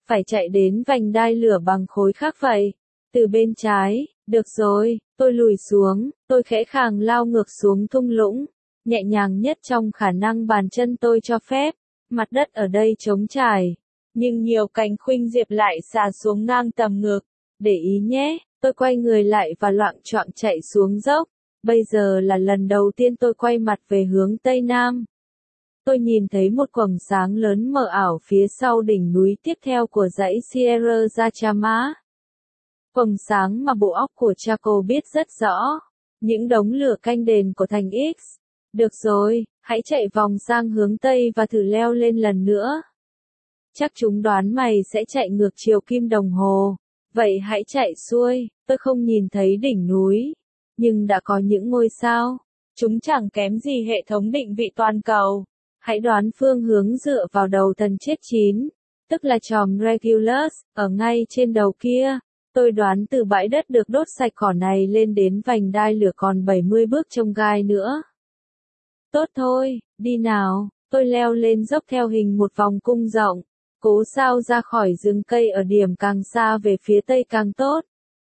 Phải chạy đến vành đai lửa bằng khối khác vậy. Từ bên trái, được rồi, tôi lùi xuống, tôi khẽ khàng lao ngược xuống thung lũng, nhẹ nhàng nhất trong khả năng bàn chân tôi cho phép. Mặt đất ở đây trống trải, nhưng nhiều cành khuynh diệp lại xà xuống ngang tầm ngực. Để ý nhé, tôi quay người lại và loạng choạng chạy xuống dốc. Bây giờ là lần đầu tiên tôi quay mặt về hướng Tây Nam. Tôi nhìn thấy một quầng sáng lớn mờ ảo phía sau đỉnh núi tiếp theo của dãy Sierra Zachama. Quầng sáng mà bộ óc của Chaco biết rất rõ. Những đống lửa canh đền của thành X. Được rồi, hãy chạy vòng sang hướng Tây và thử leo lên lần nữa. Chắc chúng đoán mày sẽ chạy ngược chiều kim đồng hồ. Vậy hãy chạy xuôi, tôi không nhìn thấy đỉnh núi. Nhưng đã có những ngôi sao. Chúng chẳng kém gì hệ thống định vị toàn cầu. Hãy đoán phương hướng dựa vào đầu thần chết chín. Tức là chòm Regulus, ở ngay trên đầu kia. Tôi đoán từ bãi đất được đốt sạch cỏ này lên đến vành đai lửa còn bảy mươi bước chông gai nữa. Tốt thôi, đi nào, tôi leo lên dốc theo hình một vòng cung rộng, cố sao ra khỏi rừng cây ở điểm càng xa về phía tây càng tốt.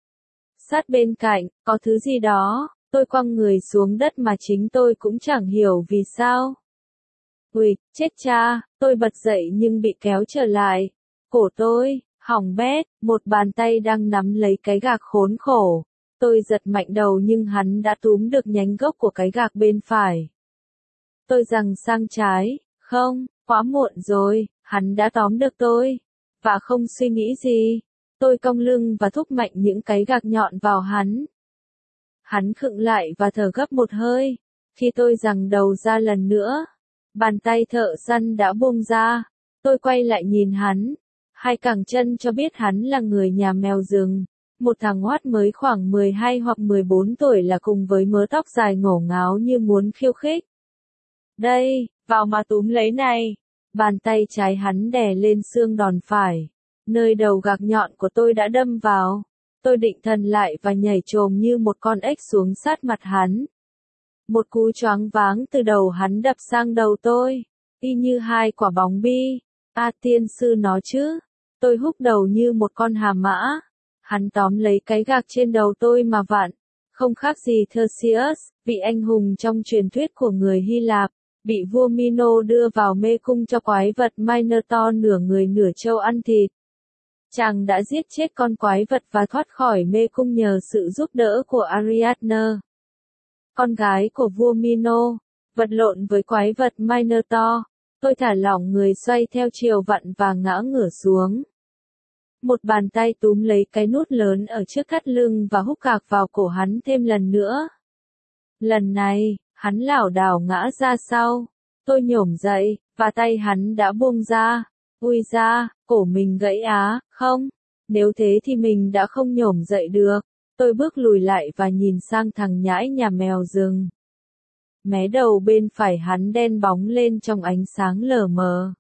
Sát bên cạnh, có thứ gì đó, tôi quăng người xuống đất mà chính tôi cũng chẳng hiểu vì sao. Ui, chết cha, tôi bật dậy nhưng bị kéo trở lại. Cổ tôi, hỏng bét, một bàn tay đang nắm lấy cái gạc khốn khổ. Tôi giật mạnh đầu nhưng hắn đã túm được nhánh gốc của cái gạc bên phải. Tôi giằng sang trái, không, quá muộn rồi, hắn đã tóm được tôi. Và không suy nghĩ gì, tôi cong lưng và thúc mạnh những cái gạc nhọn vào hắn. Hắn khựng lại và thở gấp một hơi. Khi tôi giằng đầu ra lần nữa, bàn tay thợ săn đã buông ra. Tôi quay lại nhìn hắn. Hai cẳng chân cho biết hắn là người nhà mèo rừng. Một thằng hoát mới khoảng mười hai hoặc mười bốn tuổi là cùng với mớ tóc dài ngổ ngáo như muốn khiêu khích. Đây, vào mà túm lấy này. Bàn tay trái hắn đè lên xương đòn phải. Nơi đầu gạc nhọn của tôi đã đâm vào. Tôi định thần lại và nhảy chồm như một con ếch xuống sát mặt hắn. Một cú choáng váng từ đầu hắn đập sang đầu tôi. Y như hai quả bóng bi. A tiên sư nó chứ. Tôi húc đầu như một con hà mã. Hắn tóm lấy cái gạc trên đầu tôi mà vặn. Không khác gì Theseus, vị anh hùng trong truyền thuyết của người Hy Lạp, bị vua Mino đưa vào mê cung cho quái vật Minotaur nửa người nửa trâu ăn thịt. Chàng đã giết chết con quái vật và thoát khỏi mê cung nhờ sự giúp đỡ của Ariadne, con gái của vua Mino, vật lộn với quái vật Minotaur. Tôi thả lỏng người xoay theo chiều vặn và ngã ngửa xuống. Một bàn tay túm lấy cái nút lớn ở trước thắt lưng và húc gạc vào cổ hắn thêm lần nữa. Lần này, hắn lảo đảo ngã ra sau. Tôi nhổm dậy, và tay hắn đã buông ra. Ui da, cổ mình gãy á, không? Nếu thế thì mình đã không nhổm dậy được. Tôi bước lùi lại và nhìn sang thằng nhãi nhà mèo rừng. Mé đầu bên phải hắn đen bóng lên trong ánh sáng lờ mờ.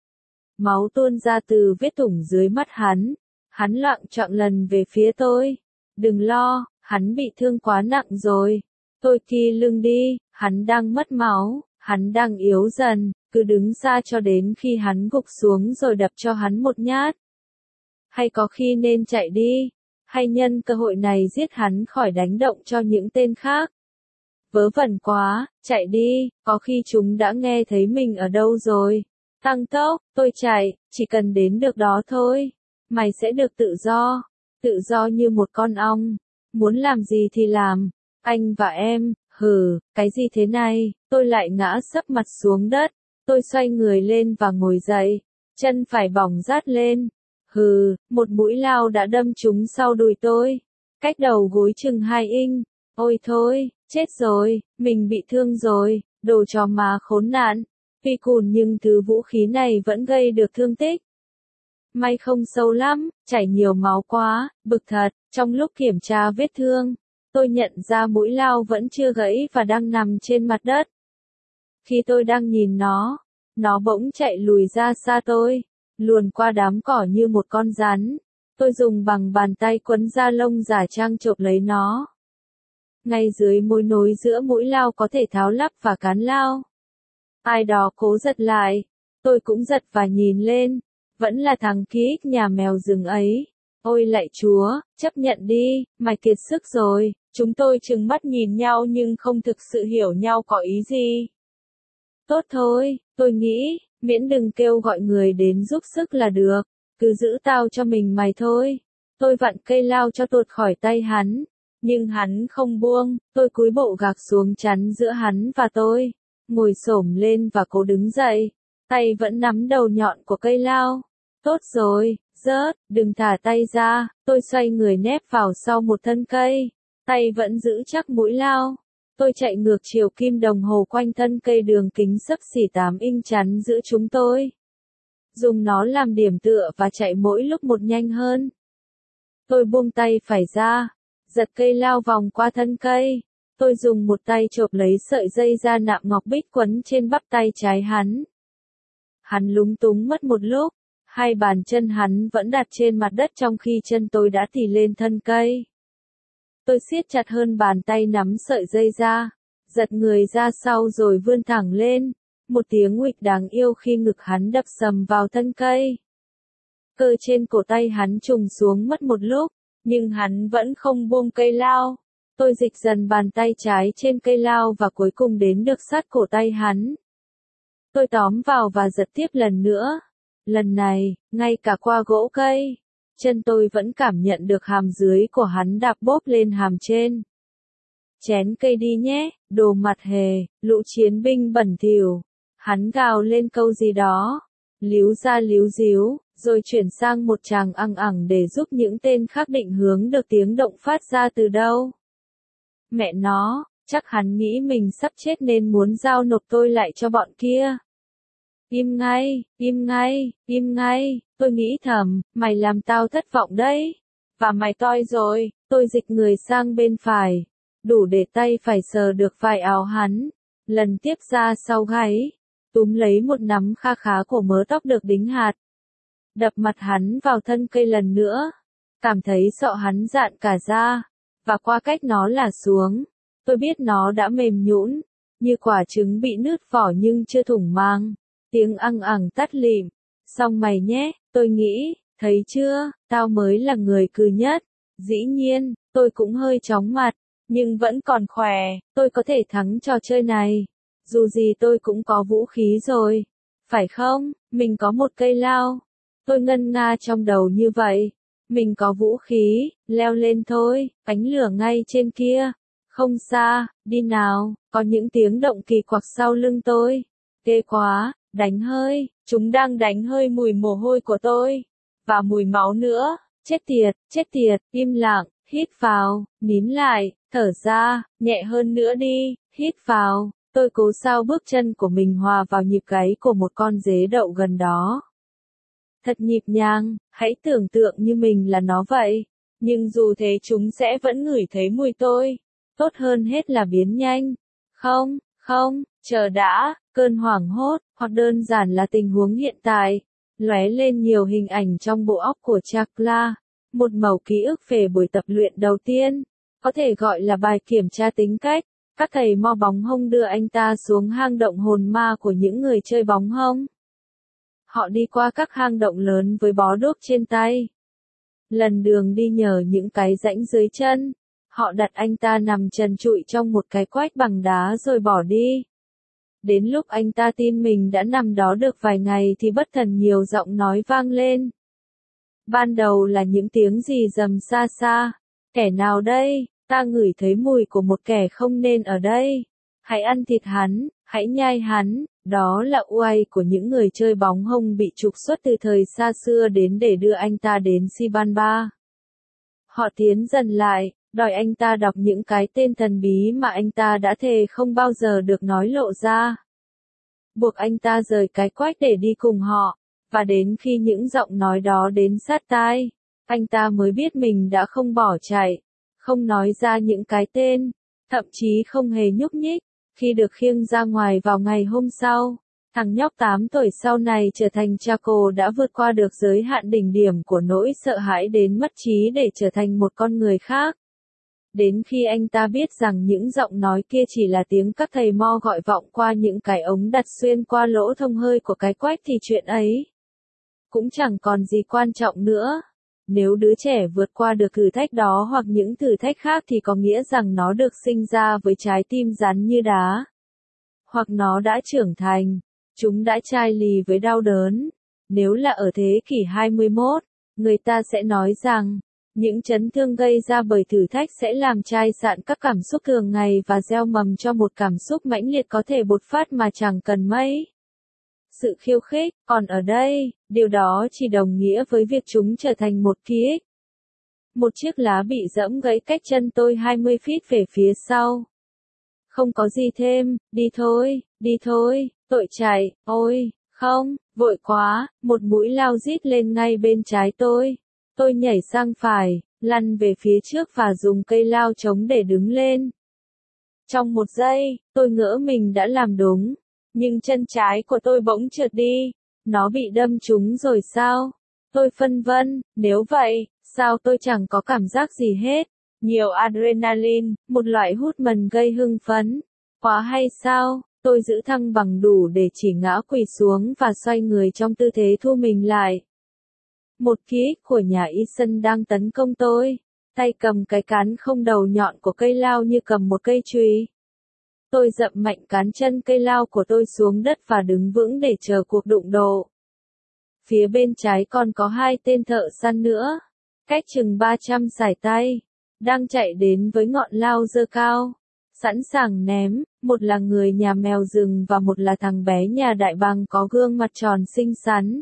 Máu tuôn ra từ vết thủng dưới mắt hắn. Hắn loạng choạng lần về phía tôi. Đừng lo, hắn bị thương quá nặng rồi. Tôi ki lưng đi, hắn đang mất máu, hắn đang yếu dần, cứ đứng xa cho đến khi hắn gục xuống rồi đập cho hắn một nhát. Hay có khi nên chạy đi, hay nhân cơ hội này giết hắn khỏi đánh động cho những tên khác. Vớ vẩn quá, chạy đi, có khi chúng đã nghe thấy mình ở đâu rồi. Tăng tốc, tôi chạy, chỉ cần đến được đó thôi. Mày sẽ được tự do, tự do như một con ong, muốn làm gì thì làm. Anh và em, hừ, cái gì thế này, tôi lại ngã sấp mặt xuống đất. Tôi xoay người lên và ngồi dậy, chân phải bỏng rát lên. Hừ, một mũi lao đã đâm trúng sau đùi tôi, cách đầu gối chừng hai inch. Ôi thôi, chết rồi, mình bị thương rồi, đồ chó má khốn nạn. Tuy cùn nhưng thứ vũ khí này vẫn gây được thương tích. May không sâu lắm, chảy nhiều máu quá, bực thật. Trong lúc kiểm tra vết thương, tôi nhận ra mũi lao vẫn chưa gãy và đang nằm trên mặt đất. Khi tôi đang nhìn nó, nó bỗng chạy lùi ra xa tôi, luồn qua đám cỏ như một con rắn. Tôi dùng bằng bàn tay quấn da lông giả trang chộp lấy nó. Ngay dưới mối nối giữa mũi lao có thể tháo lắp và cán lao. Ai đó cố giật lại, tôi cũng giật và nhìn lên. Vẫn là thằng ký nhà mèo rừng ấy. Ôi lạy chúa, chấp nhận đi, mày kiệt sức rồi. Chúng tôi trừng mắt nhìn nhau nhưng không thực sự hiểu nhau có ý gì. Tốt thôi, tôi nghĩ, miễn đừng kêu gọi người đến giúp sức là được. Cứ giữ tao cho mình mày thôi. Tôi vặn cây lao cho tuột khỏi tay hắn. Nhưng hắn không buông, tôi cúi bộ gạc xuống chắn giữa hắn và tôi. Ngồi xổm lên và cố đứng dậy. Tay vẫn nắm đầu nhọn của cây lao. Tốt rồi, rớt, đừng thả tay ra. Tôi xoay người nép vào sau một thân cây. Tay vẫn giữ chắc mũi lao. Tôi chạy ngược chiều kim đồng hồ quanh thân cây đường kính xấp xỉ tám inch chắn giữa chúng tôi. Dùng nó làm điểm tựa và chạy mỗi lúc một nhanh hơn. Tôi buông tay phải ra, giật cây lao vòng qua thân cây. Tôi dùng một tay chộp lấy sợi dây da nạm ngọc bích quấn trên bắp tay trái hắn. Hắn lúng túng mất một lúc, hai bàn chân hắn vẫn đặt trên mặt đất trong khi chân tôi đã tì lên thân cây. Tôi siết chặt hơn bàn tay nắm sợi dây ra, giật người ra sau rồi vươn thẳng lên, một tiếng nguịch đáng yêu khi ngực hắn đập sầm vào thân cây. Cơ trên cổ tay hắn trùng xuống mất một lúc, nhưng hắn vẫn không buông cây lao. Tôi dịch dần bàn tay trái trên cây lao và cuối cùng đến được sát cổ tay hắn. Tôi tóm vào và giật tiếp lần nữa. Lần này, ngay cả qua gỗ cây, chân tôi vẫn cảm nhận được hàm dưới của hắn đạp bóp lên hàm trên. Chén cây đi nhé, đồ mặt hề, lũ chiến binh bẩn thỉu. Hắn gào lên câu gì đó, líu ra líu díu, rồi chuyển sang một tràng ăng ẳng để giúp những tên khác định hướng được tiếng động phát ra từ đâu. Mẹ nó, chắc hắn nghĩ mình sắp chết nên muốn giao nộp tôi lại cho bọn kia. Im ngay, im ngay, im ngay, tôi nghĩ thầm, mày làm tao thất vọng đấy. Và mày toi rồi, tôi dịch người sang bên phải, đủ để tay phải sờ được vài áo hắn. Lần tiếp ra sau gáy, túm lấy một nắm kha khá của mớ tóc được đính hạt. Đập mặt hắn vào thân cây lần nữa, cảm thấy sợ hắn dạn cả da, và qua cách nó là xuống. Tôi biết nó đã mềm nhũn, như quả trứng bị nứt vỏ nhưng chưa thủng mang. Tiếng ăng ẳng tắt lịm. Xong mày nhé, tôi nghĩ, thấy chưa, tao mới là người cừ nhất. Dĩ nhiên, tôi cũng hơi chóng mặt, nhưng vẫn còn khỏe, tôi có thể thắng trò chơi này. Dù gì tôi cũng có vũ khí rồi. Phải không, mình có một cây lao. Tôi ngân nga trong đầu như vậy. Mình có vũ khí, leo lên thôi, ánh lửa ngay trên kia. Không xa, đi nào, có những tiếng động kỳ quặc sau lưng tôi. Ghê quá, đánh hơi, chúng đang đánh hơi mùi mồ hôi của tôi. Và mùi máu nữa, chết tiệt, chết tiệt, im lặng, hít vào, nín lại, thở ra, nhẹ hơn nữa đi, hít vào. Tôi cố sao bước chân của mình hòa vào nhịp gáy của một con dế đậu gần đó. Thật nhịp nhàng, hãy tưởng tượng như mình là nó vậy. Nhưng dù thế chúng sẽ vẫn ngửi thấy mùi tôi. Tốt hơn hết là biến nhanh. Không, không, chờ đã, cơn hoảng hốt, hoặc đơn giản là tình huống hiện tại. Lóe lên nhiều hình ảnh trong bộ óc của Chakla. Một mẩu ký ức về buổi tập luyện đầu tiên. Có thể gọi là bài kiểm tra tính cách. Các thầy mo bóng hông đưa anh ta xuống hang động hồn ma của những người chơi bóng hông. Họ đi qua các hang động lớn với bó đuốc trên tay. Lần đường đi nhờ những cái rãnh dưới chân. Họ đặt anh ta nằm trần trụi trong một cái quách bằng đá rồi bỏ đi. Đến lúc anh ta tin mình đã nằm đó được vài ngày thì bất thần nhiều giọng nói vang lên. Ban đầu là những tiếng gì rầm xa xa. Kẻ nào đây? Ta ngửi thấy mùi của một kẻ không nên ở đây. Hãy ăn thịt hắn, hãy nhai hắn. Đó là uay của những người chơi bóng hông bị trục xuất từ thời xa xưa đến để đưa anh ta đến Sibanba. Họ tiến dần lại, đòi anh ta đọc những cái tên thần bí mà anh ta đã thề không bao giờ được nói lộ ra. Buộc anh ta rời cái quách để đi cùng họ, và đến khi những giọng nói đó đến sát tai, anh ta mới biết mình đã không bỏ chạy, không nói ra những cái tên, thậm chí không hề nhúc nhích. Khi được khiêng ra ngoài vào ngày hôm sau, thằng nhóc tám tuổi sau này trở thành Chaco đã vượt qua được giới hạn đỉnh điểm của nỗi sợ hãi đến mất trí để trở thành một con người khác. Đến khi anh ta biết rằng những giọng nói kia chỉ là tiếng các thầy mo gọi vọng qua những cái ống đặt xuyên qua lỗ thông hơi của cái quách thì chuyện ấy cũng chẳng còn gì quan trọng nữa. Nếu đứa trẻ vượt qua được thử thách đó hoặc những thử thách khác thì có nghĩa rằng nó được sinh ra với trái tim rắn như đá. Hoặc nó đã trưởng thành, chúng đã chai lì với đau đớn. Nếu là ở thế kỷ hai mươi mốt, người ta sẽ nói rằng, những chấn thương gây ra bởi thử thách sẽ làm chai sạn các cảm xúc thường ngày và gieo mầm cho một cảm xúc mãnh liệt có thể bộc phát mà chẳng cần mấy sự khiêu khích, còn ở đây, điều đó chỉ đồng nghĩa với việc chúng trở thành một ký ức. Một chiếc lá bị giẫm gãy cách chân tôi hai mươi feet về phía sau. Không có gì thêm, đi thôi, đi thôi, tôi chạy, ôi, không, vội quá, một mũi lao rít lên ngay bên trái tôi. Tôi nhảy sang phải, lăn về phía trước và dùng cây lao chống để đứng lên. Trong một giây, tôi ngỡ mình đã làm đúng. Nhưng chân trái của tôi bỗng trượt đi. Nó bị đâm trúng rồi sao? Tôi phân vân, nếu vậy, sao tôi chẳng có cảm giác gì hết? Nhiều adrenaline, một loại hormone gây hưng phấn. Quá hay sao? Tôi giữ thăng bằng đủ để chỉ ngã quỳ xuống và xoay người trong tư thế thu mình lại. Một ký ức của nhà y sân đang tấn công tôi. Tay cầm cái cán không đầu nhọn của cây lao như cầm một cây chùy. Tôi dậm mạnh cán chân cây lao của tôi xuống đất và đứng vững để chờ cuộc đụng độ. Phía bên trái còn có hai tên thợ săn nữa, cách chừng ba trăm sải tay, đang chạy đến với ngọn lao giơ cao, sẵn sàng ném, một là người nhà mèo rừng và một là thằng bé nhà đại bàng có gương mặt tròn xinh xắn.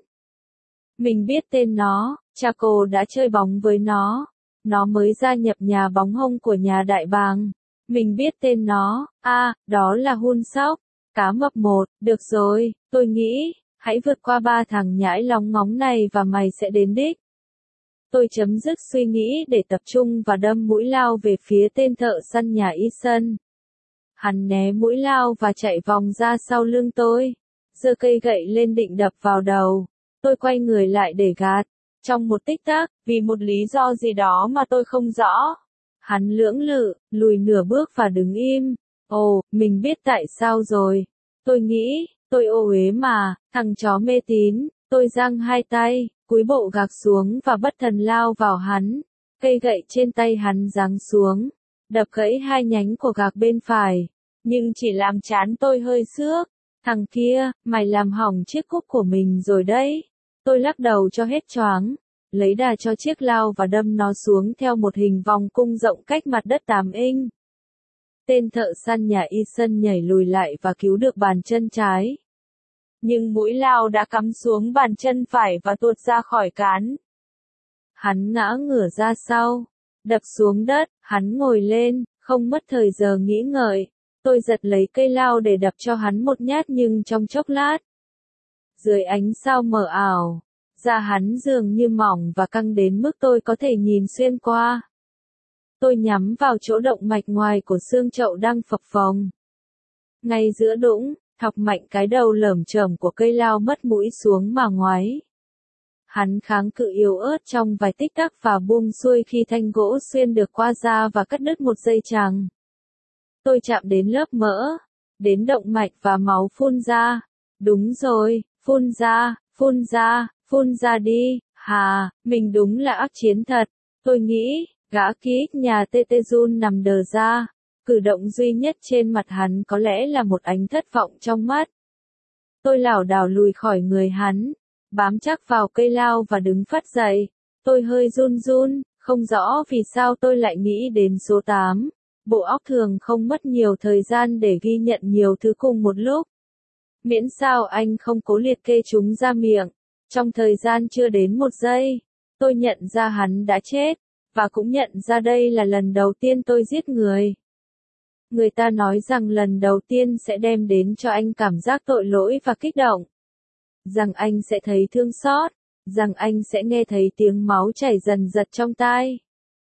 Mình biết tên nó, cha cô đã chơi bóng với nó, nó mới gia nhập nhà bóng hông của nhà đại bàng. Mình biết tên nó, a, à, đó là Hun Sóc, cá mập một, được rồi, tôi nghĩ, hãy vượt qua ba thằng nhãi lóng ngóng này và mày sẽ đến đích. Tôi chấm dứt suy nghĩ để tập trung và đâm mũi lao về phía tên thợ săn nhà y sân. Hắn né mũi lao và chạy vòng ra sau lưng tôi, giơ cây gậy lên định đập vào đầu. Tôi quay người lại để gạt. Trong một tích tắc, vì một lý do gì đó mà tôi không rõ, hắn lưỡng lự, lùi nửa bước và đứng im. Ồ, mình biết tại sao rồi. Tôi nghĩ, tôi ô uế mà, thằng chó mê tín. Tôi giang hai tay, cúi bộ gạc xuống và bất thần lao vào hắn. Cây gậy trên tay hắn giáng xuống, đập gãy hai nhánh của gạc bên phải, nhưng chỉ làm trán tôi hơi xước. Thằng kia, mày làm hỏng chiếc cúp của mình rồi đấy. Tôi lắc đầu cho hết choáng, lấy đà cho chiếc lao và đâm nó xuống theo một hình vòng cung rộng cách mặt đất tám inch. Tên thợ săn nhà y sân nhảy lùi lại và cứu được bàn chân trái. Nhưng mũi lao đã cắm xuống bàn chân phải và tuột ra khỏi cán. Hắn ngã ngửa ra sau, đập xuống đất, hắn ngồi lên, không mất thời giờ nghĩ ngợi. Tôi giật lấy cây lao để đập cho hắn một nhát nhưng trong chốc lát. Dưới ánh sao mờ ảo, da hắn dường như mỏng và căng đến mức tôi có thể nhìn xuyên qua. Tôi nhắm vào chỗ động mạch ngoài của xương chậu đang phập phồng. Ngay giữa đũng, thọc mạnh cái đầu lởm chởm của cây lao mất mũi xuống mà ngoáy. Hắn kháng cự yếu ớt trong vài tích tắc và buông xuôi khi thanh gỗ xuyên được qua da và cắt đứt một dây chằng. Tôi chạm đến lớp mỡ, đến động mạch và máu phun ra. Đúng rồi, phun ra, phun ra, phun ra đi, hà, mình đúng là ác chiến thật. Tôi nghĩ, gã ký nhà tê tê Jun nằm đờ ra. Cử động duy nhất trên mặt hắn có lẽ là một ánh thất vọng trong mắt. Tôi lảo đảo lùi khỏi người hắn, bám chắc vào cây lao và đứng phắt dậy. Tôi hơi run run, không rõ vì sao tôi lại nghĩ đến số tám. Bộ óc thường không mất nhiều thời gian để ghi nhận nhiều thứ cùng một lúc. Miễn sao anh không cố liệt kê chúng ra miệng. Trong thời gian chưa đến một giây, tôi nhận ra hắn đã chết, và cũng nhận ra đây là lần đầu tiên tôi giết người. Người ta nói rằng lần đầu tiên sẽ đem đến cho anh cảm giác tội lỗi và kích động. Rằng anh sẽ thấy thương xót, rằng anh sẽ nghe thấy tiếng máu chảy dần dật trong tai.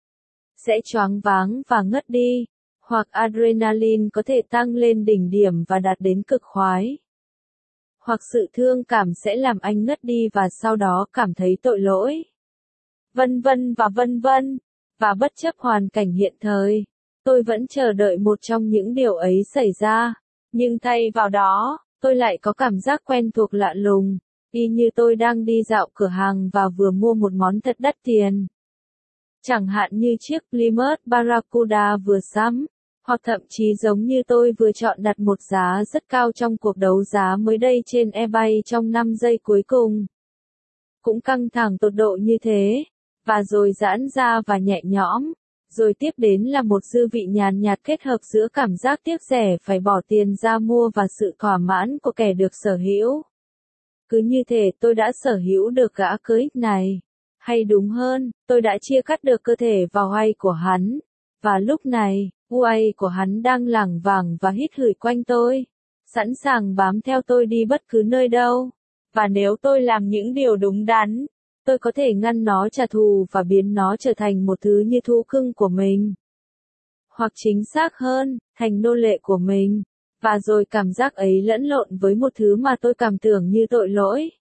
Sẽ choáng váng và ngất đi, hoặc adrenaline có thể tăng lên đỉnh điểm và đạt đến cực khoái. Hoặc sự thương cảm sẽ làm anh ngất đi và sau đó cảm thấy tội lỗi. Vân vân và vân vân, và bất chấp hoàn cảnh hiện thời, tôi vẫn chờ đợi một trong những điều ấy xảy ra, nhưng thay vào đó, tôi lại có cảm giác quen thuộc lạ lùng. Y như tôi đang đi dạo cửa hàng và vừa mua một món thật đắt tiền. Chẳng hạn như chiếc Plymouth Barracuda vừa sắm, hoặc thậm chí giống như tôi vừa chọn đặt một giá rất cao trong cuộc đấu giá mới đây trên eBay trong năm giây cuối cùng. Cũng căng thẳng tột độ như thế, và rồi giãn ra và nhẹ nhõm, rồi tiếp đến là một dư vị nhàn nhạt kết hợp giữa cảm giác tiếc rẻ phải bỏ tiền ra mua và sự thỏa mãn của kẻ được sở hữu. Cứ như thể tôi đã sở hữu được gã cưới này. Hay đúng hơn, tôi đã chia cắt được cơ thể vào oai của hắn. Và lúc này, oai của hắn đang lảng vảng và hít hửi quanh tôi, sẵn sàng bám theo tôi đi bất cứ nơi đâu. Và nếu tôi làm những điều đúng đắn, tôi có thể ngăn nó trả thù và biến nó trở thành một thứ như thú cưng của mình. Hoặc chính xác hơn, thành nô lệ của mình. Và rồi cảm giác ấy lẫn lộn với một thứ mà tôi cảm tưởng như tội lỗi.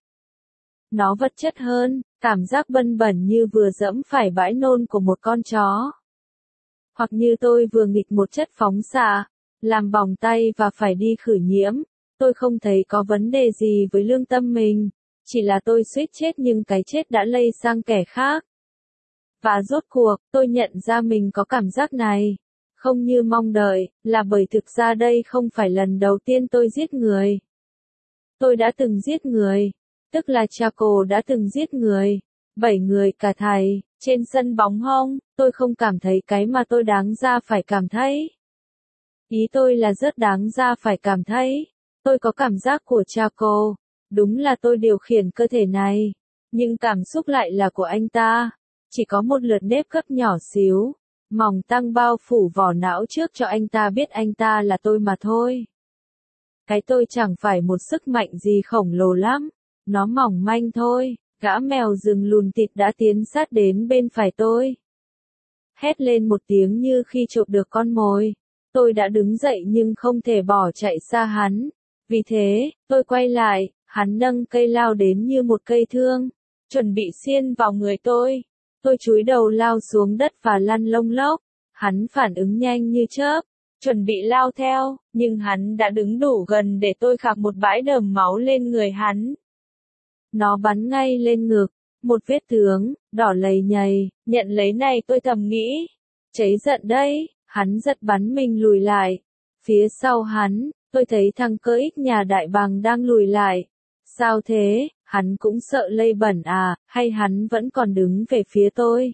Nó vật chất hơn, cảm giác bân bẩn như vừa dẫm phải bãi nôn của một con chó. Hoặc như tôi vừa nghịch một chất phóng xạ, làm bỏng tay và phải đi khử nhiễm. Tôi không thấy có vấn đề gì với lương tâm mình, chỉ là tôi suýt chết nhưng cái chết đã lây sang kẻ khác. Và rốt cuộc, tôi nhận ra mình có cảm giác này, không như mong đợi, là bởi thực ra đây không phải lần đầu tiên tôi giết người. Tôi đã từng giết người, tức là Chaco đã từng giết người, bảy người cả thầy, trên sân bóng hông, tôi không cảm thấy cái mà tôi đáng ra phải cảm thấy. Ý tôi là rất đáng ra phải cảm thấy. Tôi có cảm giác của Chaco, đúng là tôi điều khiển cơ thể này, nhưng cảm xúc lại là của anh ta. Chỉ có một lượt nếp gấp nhỏ xíu, mỏng tăng bao phủ vỏ não trước cho anh ta biết anh ta là tôi mà thôi. Cái tôi chẳng phải một sức mạnh gì khổng lồ lắm, nó mỏng manh thôi. Gã mèo rừng lùn thịt đã tiến sát đến bên phải tôi. Hét lên một tiếng như khi chộp được con mồi. Tôi đã đứng dậy nhưng không thể bỏ chạy xa hắn. Vì thế, tôi quay lại, hắn nâng cây lao đến như một cây thương, chuẩn bị xiên vào người tôi. Tôi chúi đầu lao xuống đất và lăn lông lốc. Hắn phản ứng nhanh như chớp, chuẩn bị lao theo, nhưng hắn đã đứng đủ gần để tôi khạc một bãi đờm máu lên người hắn. Nó bắn ngay lên ngực, một vết thương, đỏ lầy nhầy, nhận lấy này tôi thầm nghĩ. Cháy giận đấy, hắn giật bắn mình lùi lại. Phía sau hắn, tôi thấy thằng cơ ích nhà đại bàng đang lùi lại. Sao thế, hắn cũng sợ lây bẩn à, hay hắn vẫn còn đứng về phía tôi?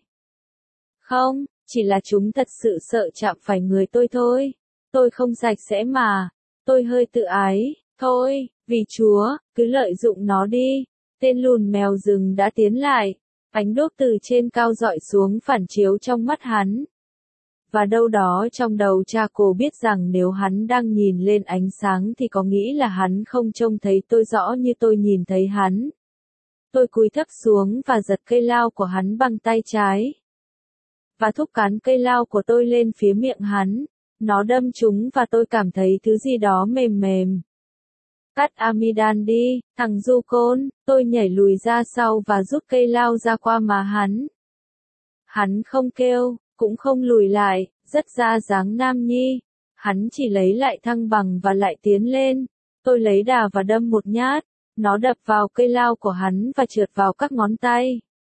Không, chỉ là chúng thật sự sợ chạm phải người tôi thôi. Tôi không sạch sẽ mà. Tôi hơi tự ái, thôi, vì Chúa, cứ lợi dụng nó đi. Tên lùn mèo rừng đã tiến lại, ánh đuốc từ trên cao dọi xuống phản chiếu trong mắt hắn. Và đâu đó trong đầu Chaco biết rằng nếu hắn đang nhìn lên ánh sáng thì có nghĩ là hắn không trông thấy tôi rõ như tôi nhìn thấy hắn. Tôi cúi thấp xuống và giật cây lao của hắn bằng tay trái. Và thúc cán cây lao của tôi lên phía miệng hắn. Nó đâm trúng và tôi cảm thấy thứ gì đó mềm mềm. Cắt amidan đi, thằng du côn, tôi nhảy lùi ra sau và rút cây lao ra qua má hắn. Hắn không kêu, cũng không lùi lại, rất ra dáng nam nhi. Hắn chỉ lấy lại thăng bằng và lại tiến lên. Tôi lấy đà và đâm một nhát. Nó đập vào cây lao của hắn và trượt vào các ngón tay.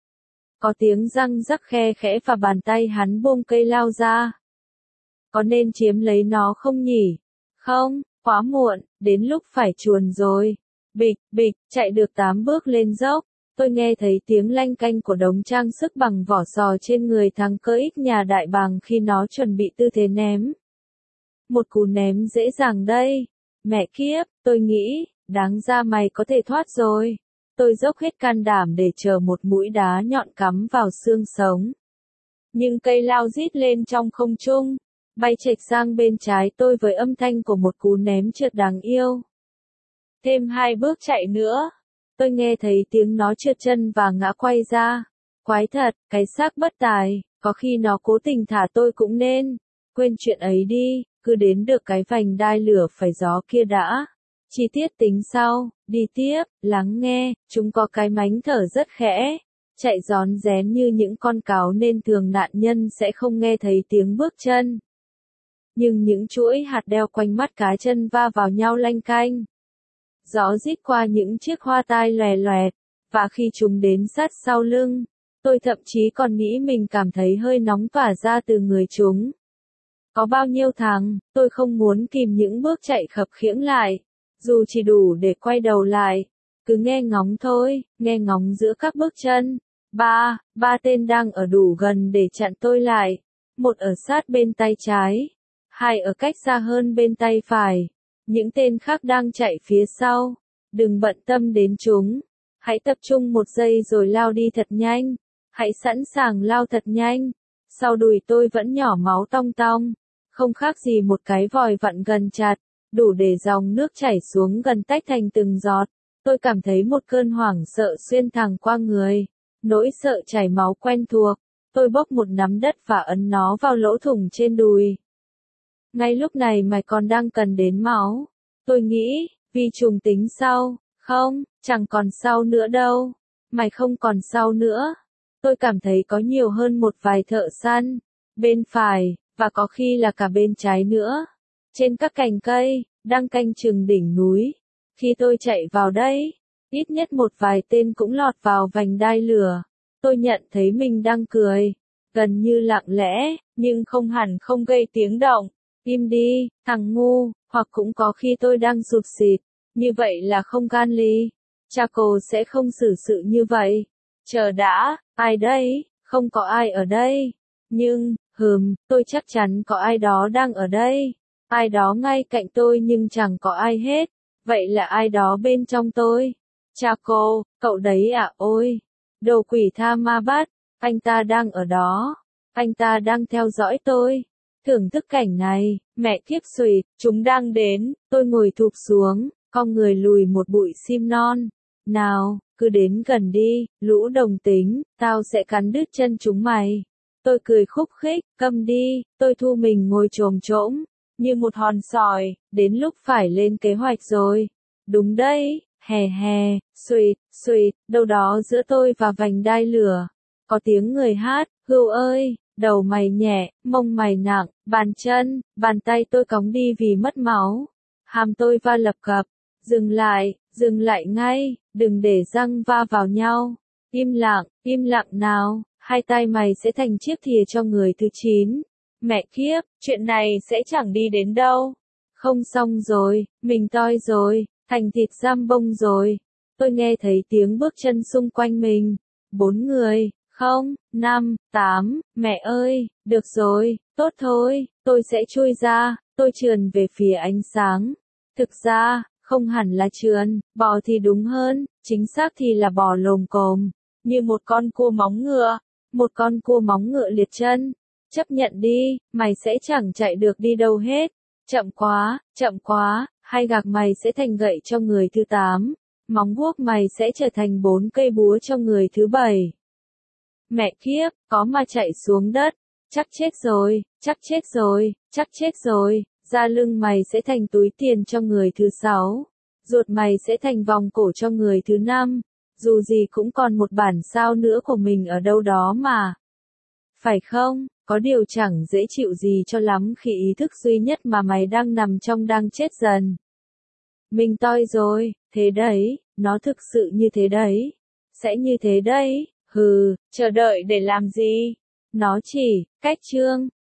Có tiếng răng rắc khe khẽ và bàn tay hắn buông cây lao ra. Có nên chiếm lấy nó không nhỉ? Không, quá muộn, đến lúc phải chuồn rồi. Bịch, bịch, chạy được tám bước lên dốc. Tôi nghe thấy tiếng lanh canh của đống trang sức bằng vỏ sò trên người thằng cơ ích nhà đại bàng khi nó chuẩn bị tư thế ném. Một cú ném dễ dàng đây. Mẹ kiếp, tôi nghĩ, đáng ra mày có thể thoát rồi. Tôi dốc hết can đảm để chờ một mũi đá nhọn cắm vào xương sống. Nhưng cây lao rít lên trong không trung, bay chệch sang bên trái tôi với âm thanh của một cú ném trượt đáng yêu. Thêm hai bước chạy nữa. Tôi nghe thấy tiếng nó trượt chân và ngã quay ra. Quái thật, cái xác bất tài, có khi nó cố tình thả tôi cũng nên. Quên chuyện ấy đi, cứ đến được cái vành đai lửa phải gió kia đã. Chi tiết tính sau, đi tiếp, lắng nghe, chúng có cái mánh thở rất khẽ. Chạy rón rén như những con cáo nên thường nạn nhân sẽ không nghe thấy tiếng bước chân. Nhưng những chuỗi hạt đeo quanh mắt cá chân va vào nhau lanh canh. Gió rít qua những chiếc hoa tai lòe loẹt, và khi chúng đến sát sau lưng, tôi thậm chí còn nghĩ mình cảm thấy hơi nóng tỏa ra từ người chúng. Có bao nhiêu tháng, tôi không muốn kìm những bước chạy khập khiễng lại, dù chỉ đủ để quay đầu lại, cứ nghe ngóng thôi, nghe ngóng giữa các bước chân. Ba, ba tên đang ở đủ gần để chặn tôi lại, một ở sát bên tay trái, hai ở cách xa hơn bên tay phải. Những tên khác đang chạy phía sau. Đừng bận tâm đến chúng. Hãy tập trung một giây rồi lao đi thật nhanh. Hãy sẵn sàng lao thật nhanh. Sau đùi tôi vẫn nhỏ máu tong tong. Không khác gì một cái vòi vặn gần chặt, đủ để dòng nước chảy xuống gần tách thành từng giọt. Tôi cảm thấy một cơn hoảng sợ xuyên thẳng qua người. Nỗi sợ chảy máu quen thuộc. Tôi bốc một nắm đất và ấn nó vào lỗ thủng trên đùi. Ngay lúc này mày còn đang cần đến máu. Tôi nghĩ, vì trùng tính sau. Không, chẳng còn sau nữa đâu. Mày không còn sau nữa. Tôi cảm thấy có nhiều hơn một vài thợ săn. Bên phải, và có khi là cả bên trái nữa. Trên các cành cây, đang canh chừng đỉnh núi. Khi tôi chạy vào đây, ít nhất một vài tên cũng lọt vào vành đai lửa. Tôi nhận thấy mình đang cười. Gần như lặng lẽ, nhưng không hẳn không gây tiếng động. Im đi, thằng ngu, hoặc cũng có khi tôi đang sụt sịt, như vậy là không gan ly. Chaco sẽ không xử sự như vậy. Chờ đã, ai đây? Không có ai ở đây. Nhưng, hừm, tôi chắc chắn có ai đó đang ở đây. Ai đó ngay cạnh tôi nhưng chẳng có ai hết. Vậy là ai đó bên trong tôi? Chaco, cậu đấy à? Ôi, đồ quỷ tha ma bắt, anh ta đang ở đó. Anh ta đang theo dõi tôi. Thưởng thức cảnh này, mẹ kiếp xùyt, chúng đang đến, tôi ngồi thụp xuống, cong người lùi một bụi sim non. Nào, cứ đến gần đi, lũ đồng tính, tao sẽ cắn đứt chân chúng mày. Tôi cười khúc khích, câm đi, tôi thu mình ngồi chồm chỗm, như một hòn sỏi, đến lúc phải lên kế hoạch rồi. Đúng đấy, hè hè, xùyt, xùyt, đâu đó giữa tôi và vành đai lửa. Có tiếng người hát, hưu ơi. Đầu mày nhẹ, mông mày nặng, bàn chân, bàn tay tôi cóng đi vì mất máu. Hàm tôi va lập cập. Dừng lại, dừng lại ngay, đừng để răng va vào nhau. Im lặng, im lặng nào, hai tay mày sẽ thành chiếc thìa cho người thứ chín. Mẹ kiếp, chuyện này sẽ chẳng đi đến đâu. Không xong rồi, mình toi rồi, thành thịt giam bông rồi. Tôi nghe thấy tiếng bước chân xung quanh mình. Bốn người. Không, năm, tám, mẹ ơi, được rồi, tốt thôi, tôi sẽ chui ra, tôi trườn về phía ánh sáng. Thực ra, không hẳn là trườn, bò thì đúng hơn, chính xác thì là bò lồm cồm, như một con cua móng ngựa, một con cua móng ngựa liệt chân. Chấp nhận đi, mày sẽ chẳng chạy được đi đâu hết. Chậm quá, chậm quá, hai gạc mày sẽ thành gậy cho người thứ tám, móng guốc mày sẽ trở thành bốn cây búa cho người thứ bảy. Mẹ kiếp, có mà chạy xuống đất, chắc chết rồi, chắc chết rồi, chắc chết rồi, da lưng mày sẽ thành túi tiền cho người thứ sáu, ruột mày sẽ thành vòng cổ cho người thứ năm, dù gì cũng còn một bản sao nữa của mình ở đâu đó mà. Phải không, có điều chẳng dễ chịu gì cho lắm khi ý thức duy nhất mà mày đang nằm trong đang chết dần. Mình toi rồi, thế đấy, nó thực sự như thế đấy, sẽ như thế đấy. Hừ, chờ đợi để làm gì? Nó chỉ, cách chương,